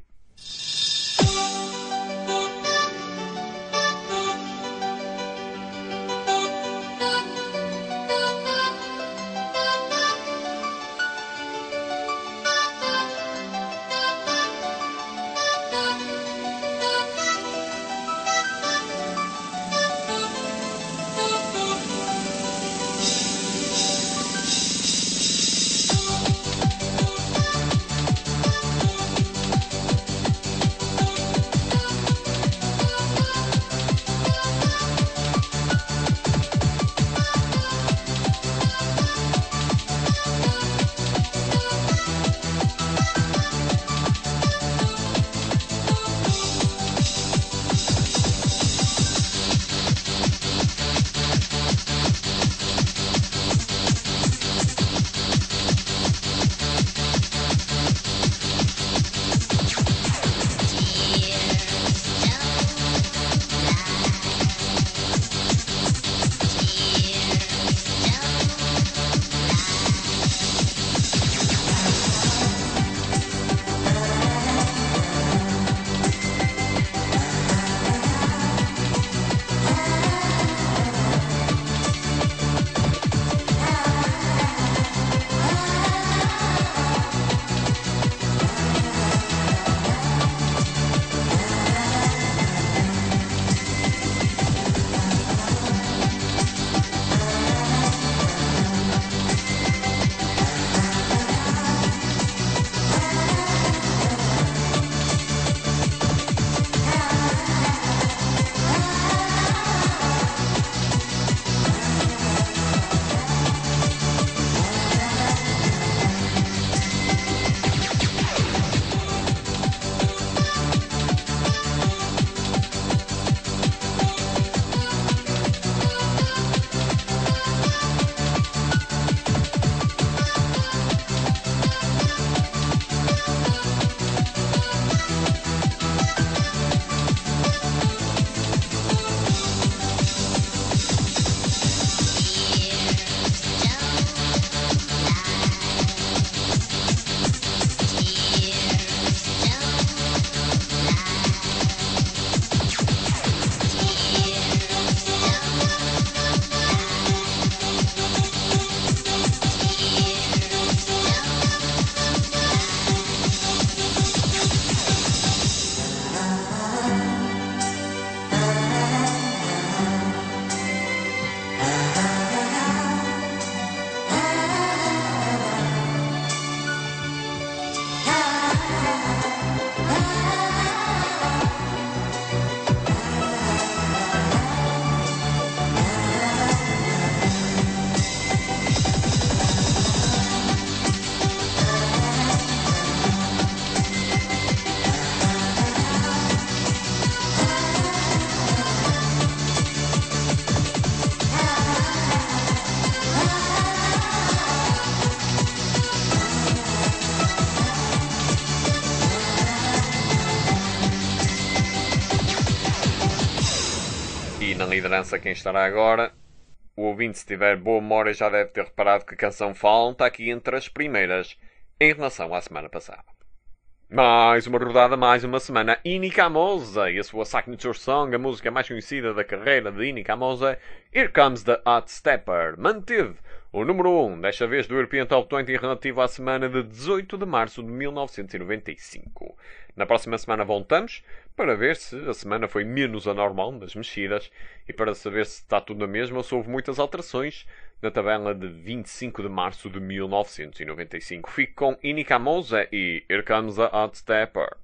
S1: Na liderança quem estará agora? O ouvinte, se tiver boa memória, já deve ter reparado que a canção Fall está aqui entre as primeiras em relação à semana passada. Mais uma rodada, mais uma semana. Ini Kamoze e a sua signature song, a música mais conhecida da carreira de Ini Kamoze, Here Comes the Hot Stepper, manteve o número 1, desta vez do European Top 20 relativo à semana de 18 de março de 1995. Na próxima semana voltamos para ver se a semana foi menos anormal das mexidas e para saber se está tudo na mesma ou se houve muitas alterações na tabela de 25 de março de 1995. Fico com Ini Kamoze e Here Comes the Hot Stepper.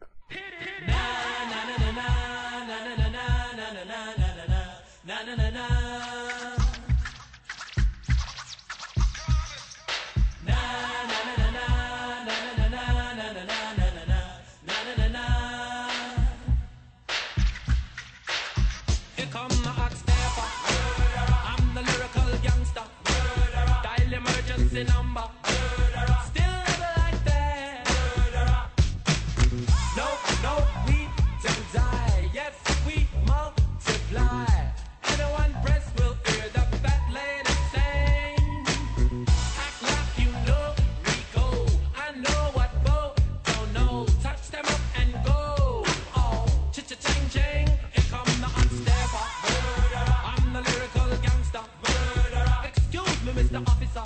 S2: Number. Still never like that. No, we don't die. Yes, we multiply. Anyone press will hear the fat lady sing. Act like you know we go. I know what Bo don't know. Touch them up and go. Oh, cha-cha-ching-ching. Here come the unstepper. I'm the lyrical gangster. Excuse me, Mr. Officer.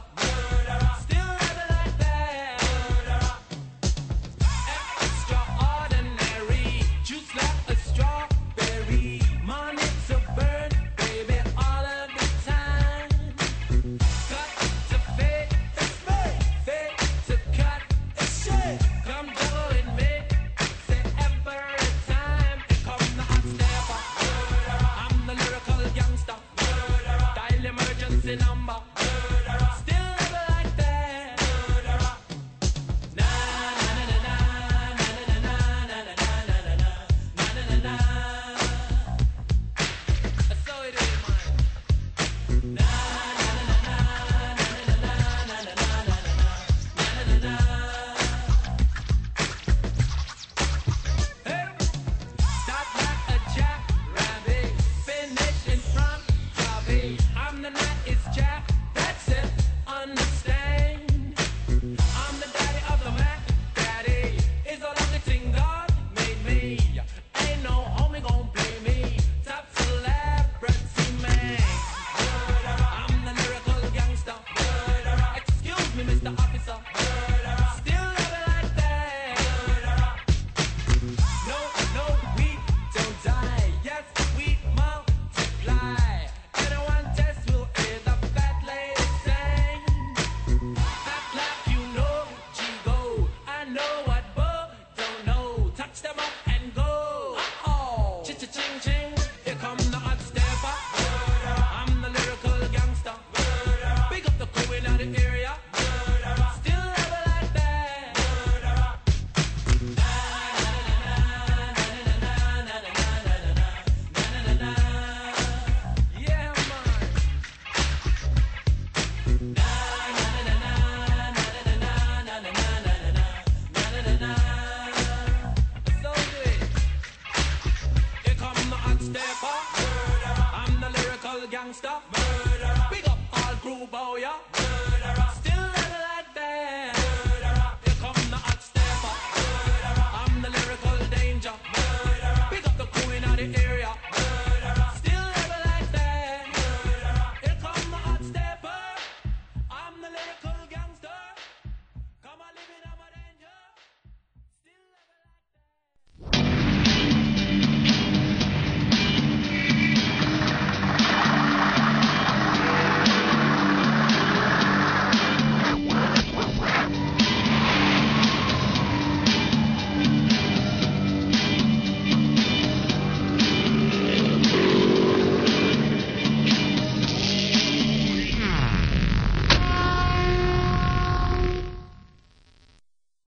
S2: Number. Still never like that. Na na na na na na na na na na na na. So it is, man. Na na na na na na na na na. Hey, start like a jackrabbit, finish in front of it. I'm the night is Jack, that's it, understand. I'm the daddy of the Mac, daddy is all of the thing God made me. Ain't no homie gon' play me, top celebrity man. I'm the lyrical gangster. Excuse me, Mr. Officer. Still never like that. No, we don't die. Yes, we multiply. Anyone test will hear the fat lady sing. Act like you know G-Go. I know what Bo don't know. Touch them up and go. Uh-oh. Cha-cha-ching-ching. Here come the hot stepper. I'm the lyrical gangster. Big up the crew in the area. Still never like that. Yeah, man. So good. Here come the hot stepper. I'm the lyrical gangster. Big up all crew, boy, yeah.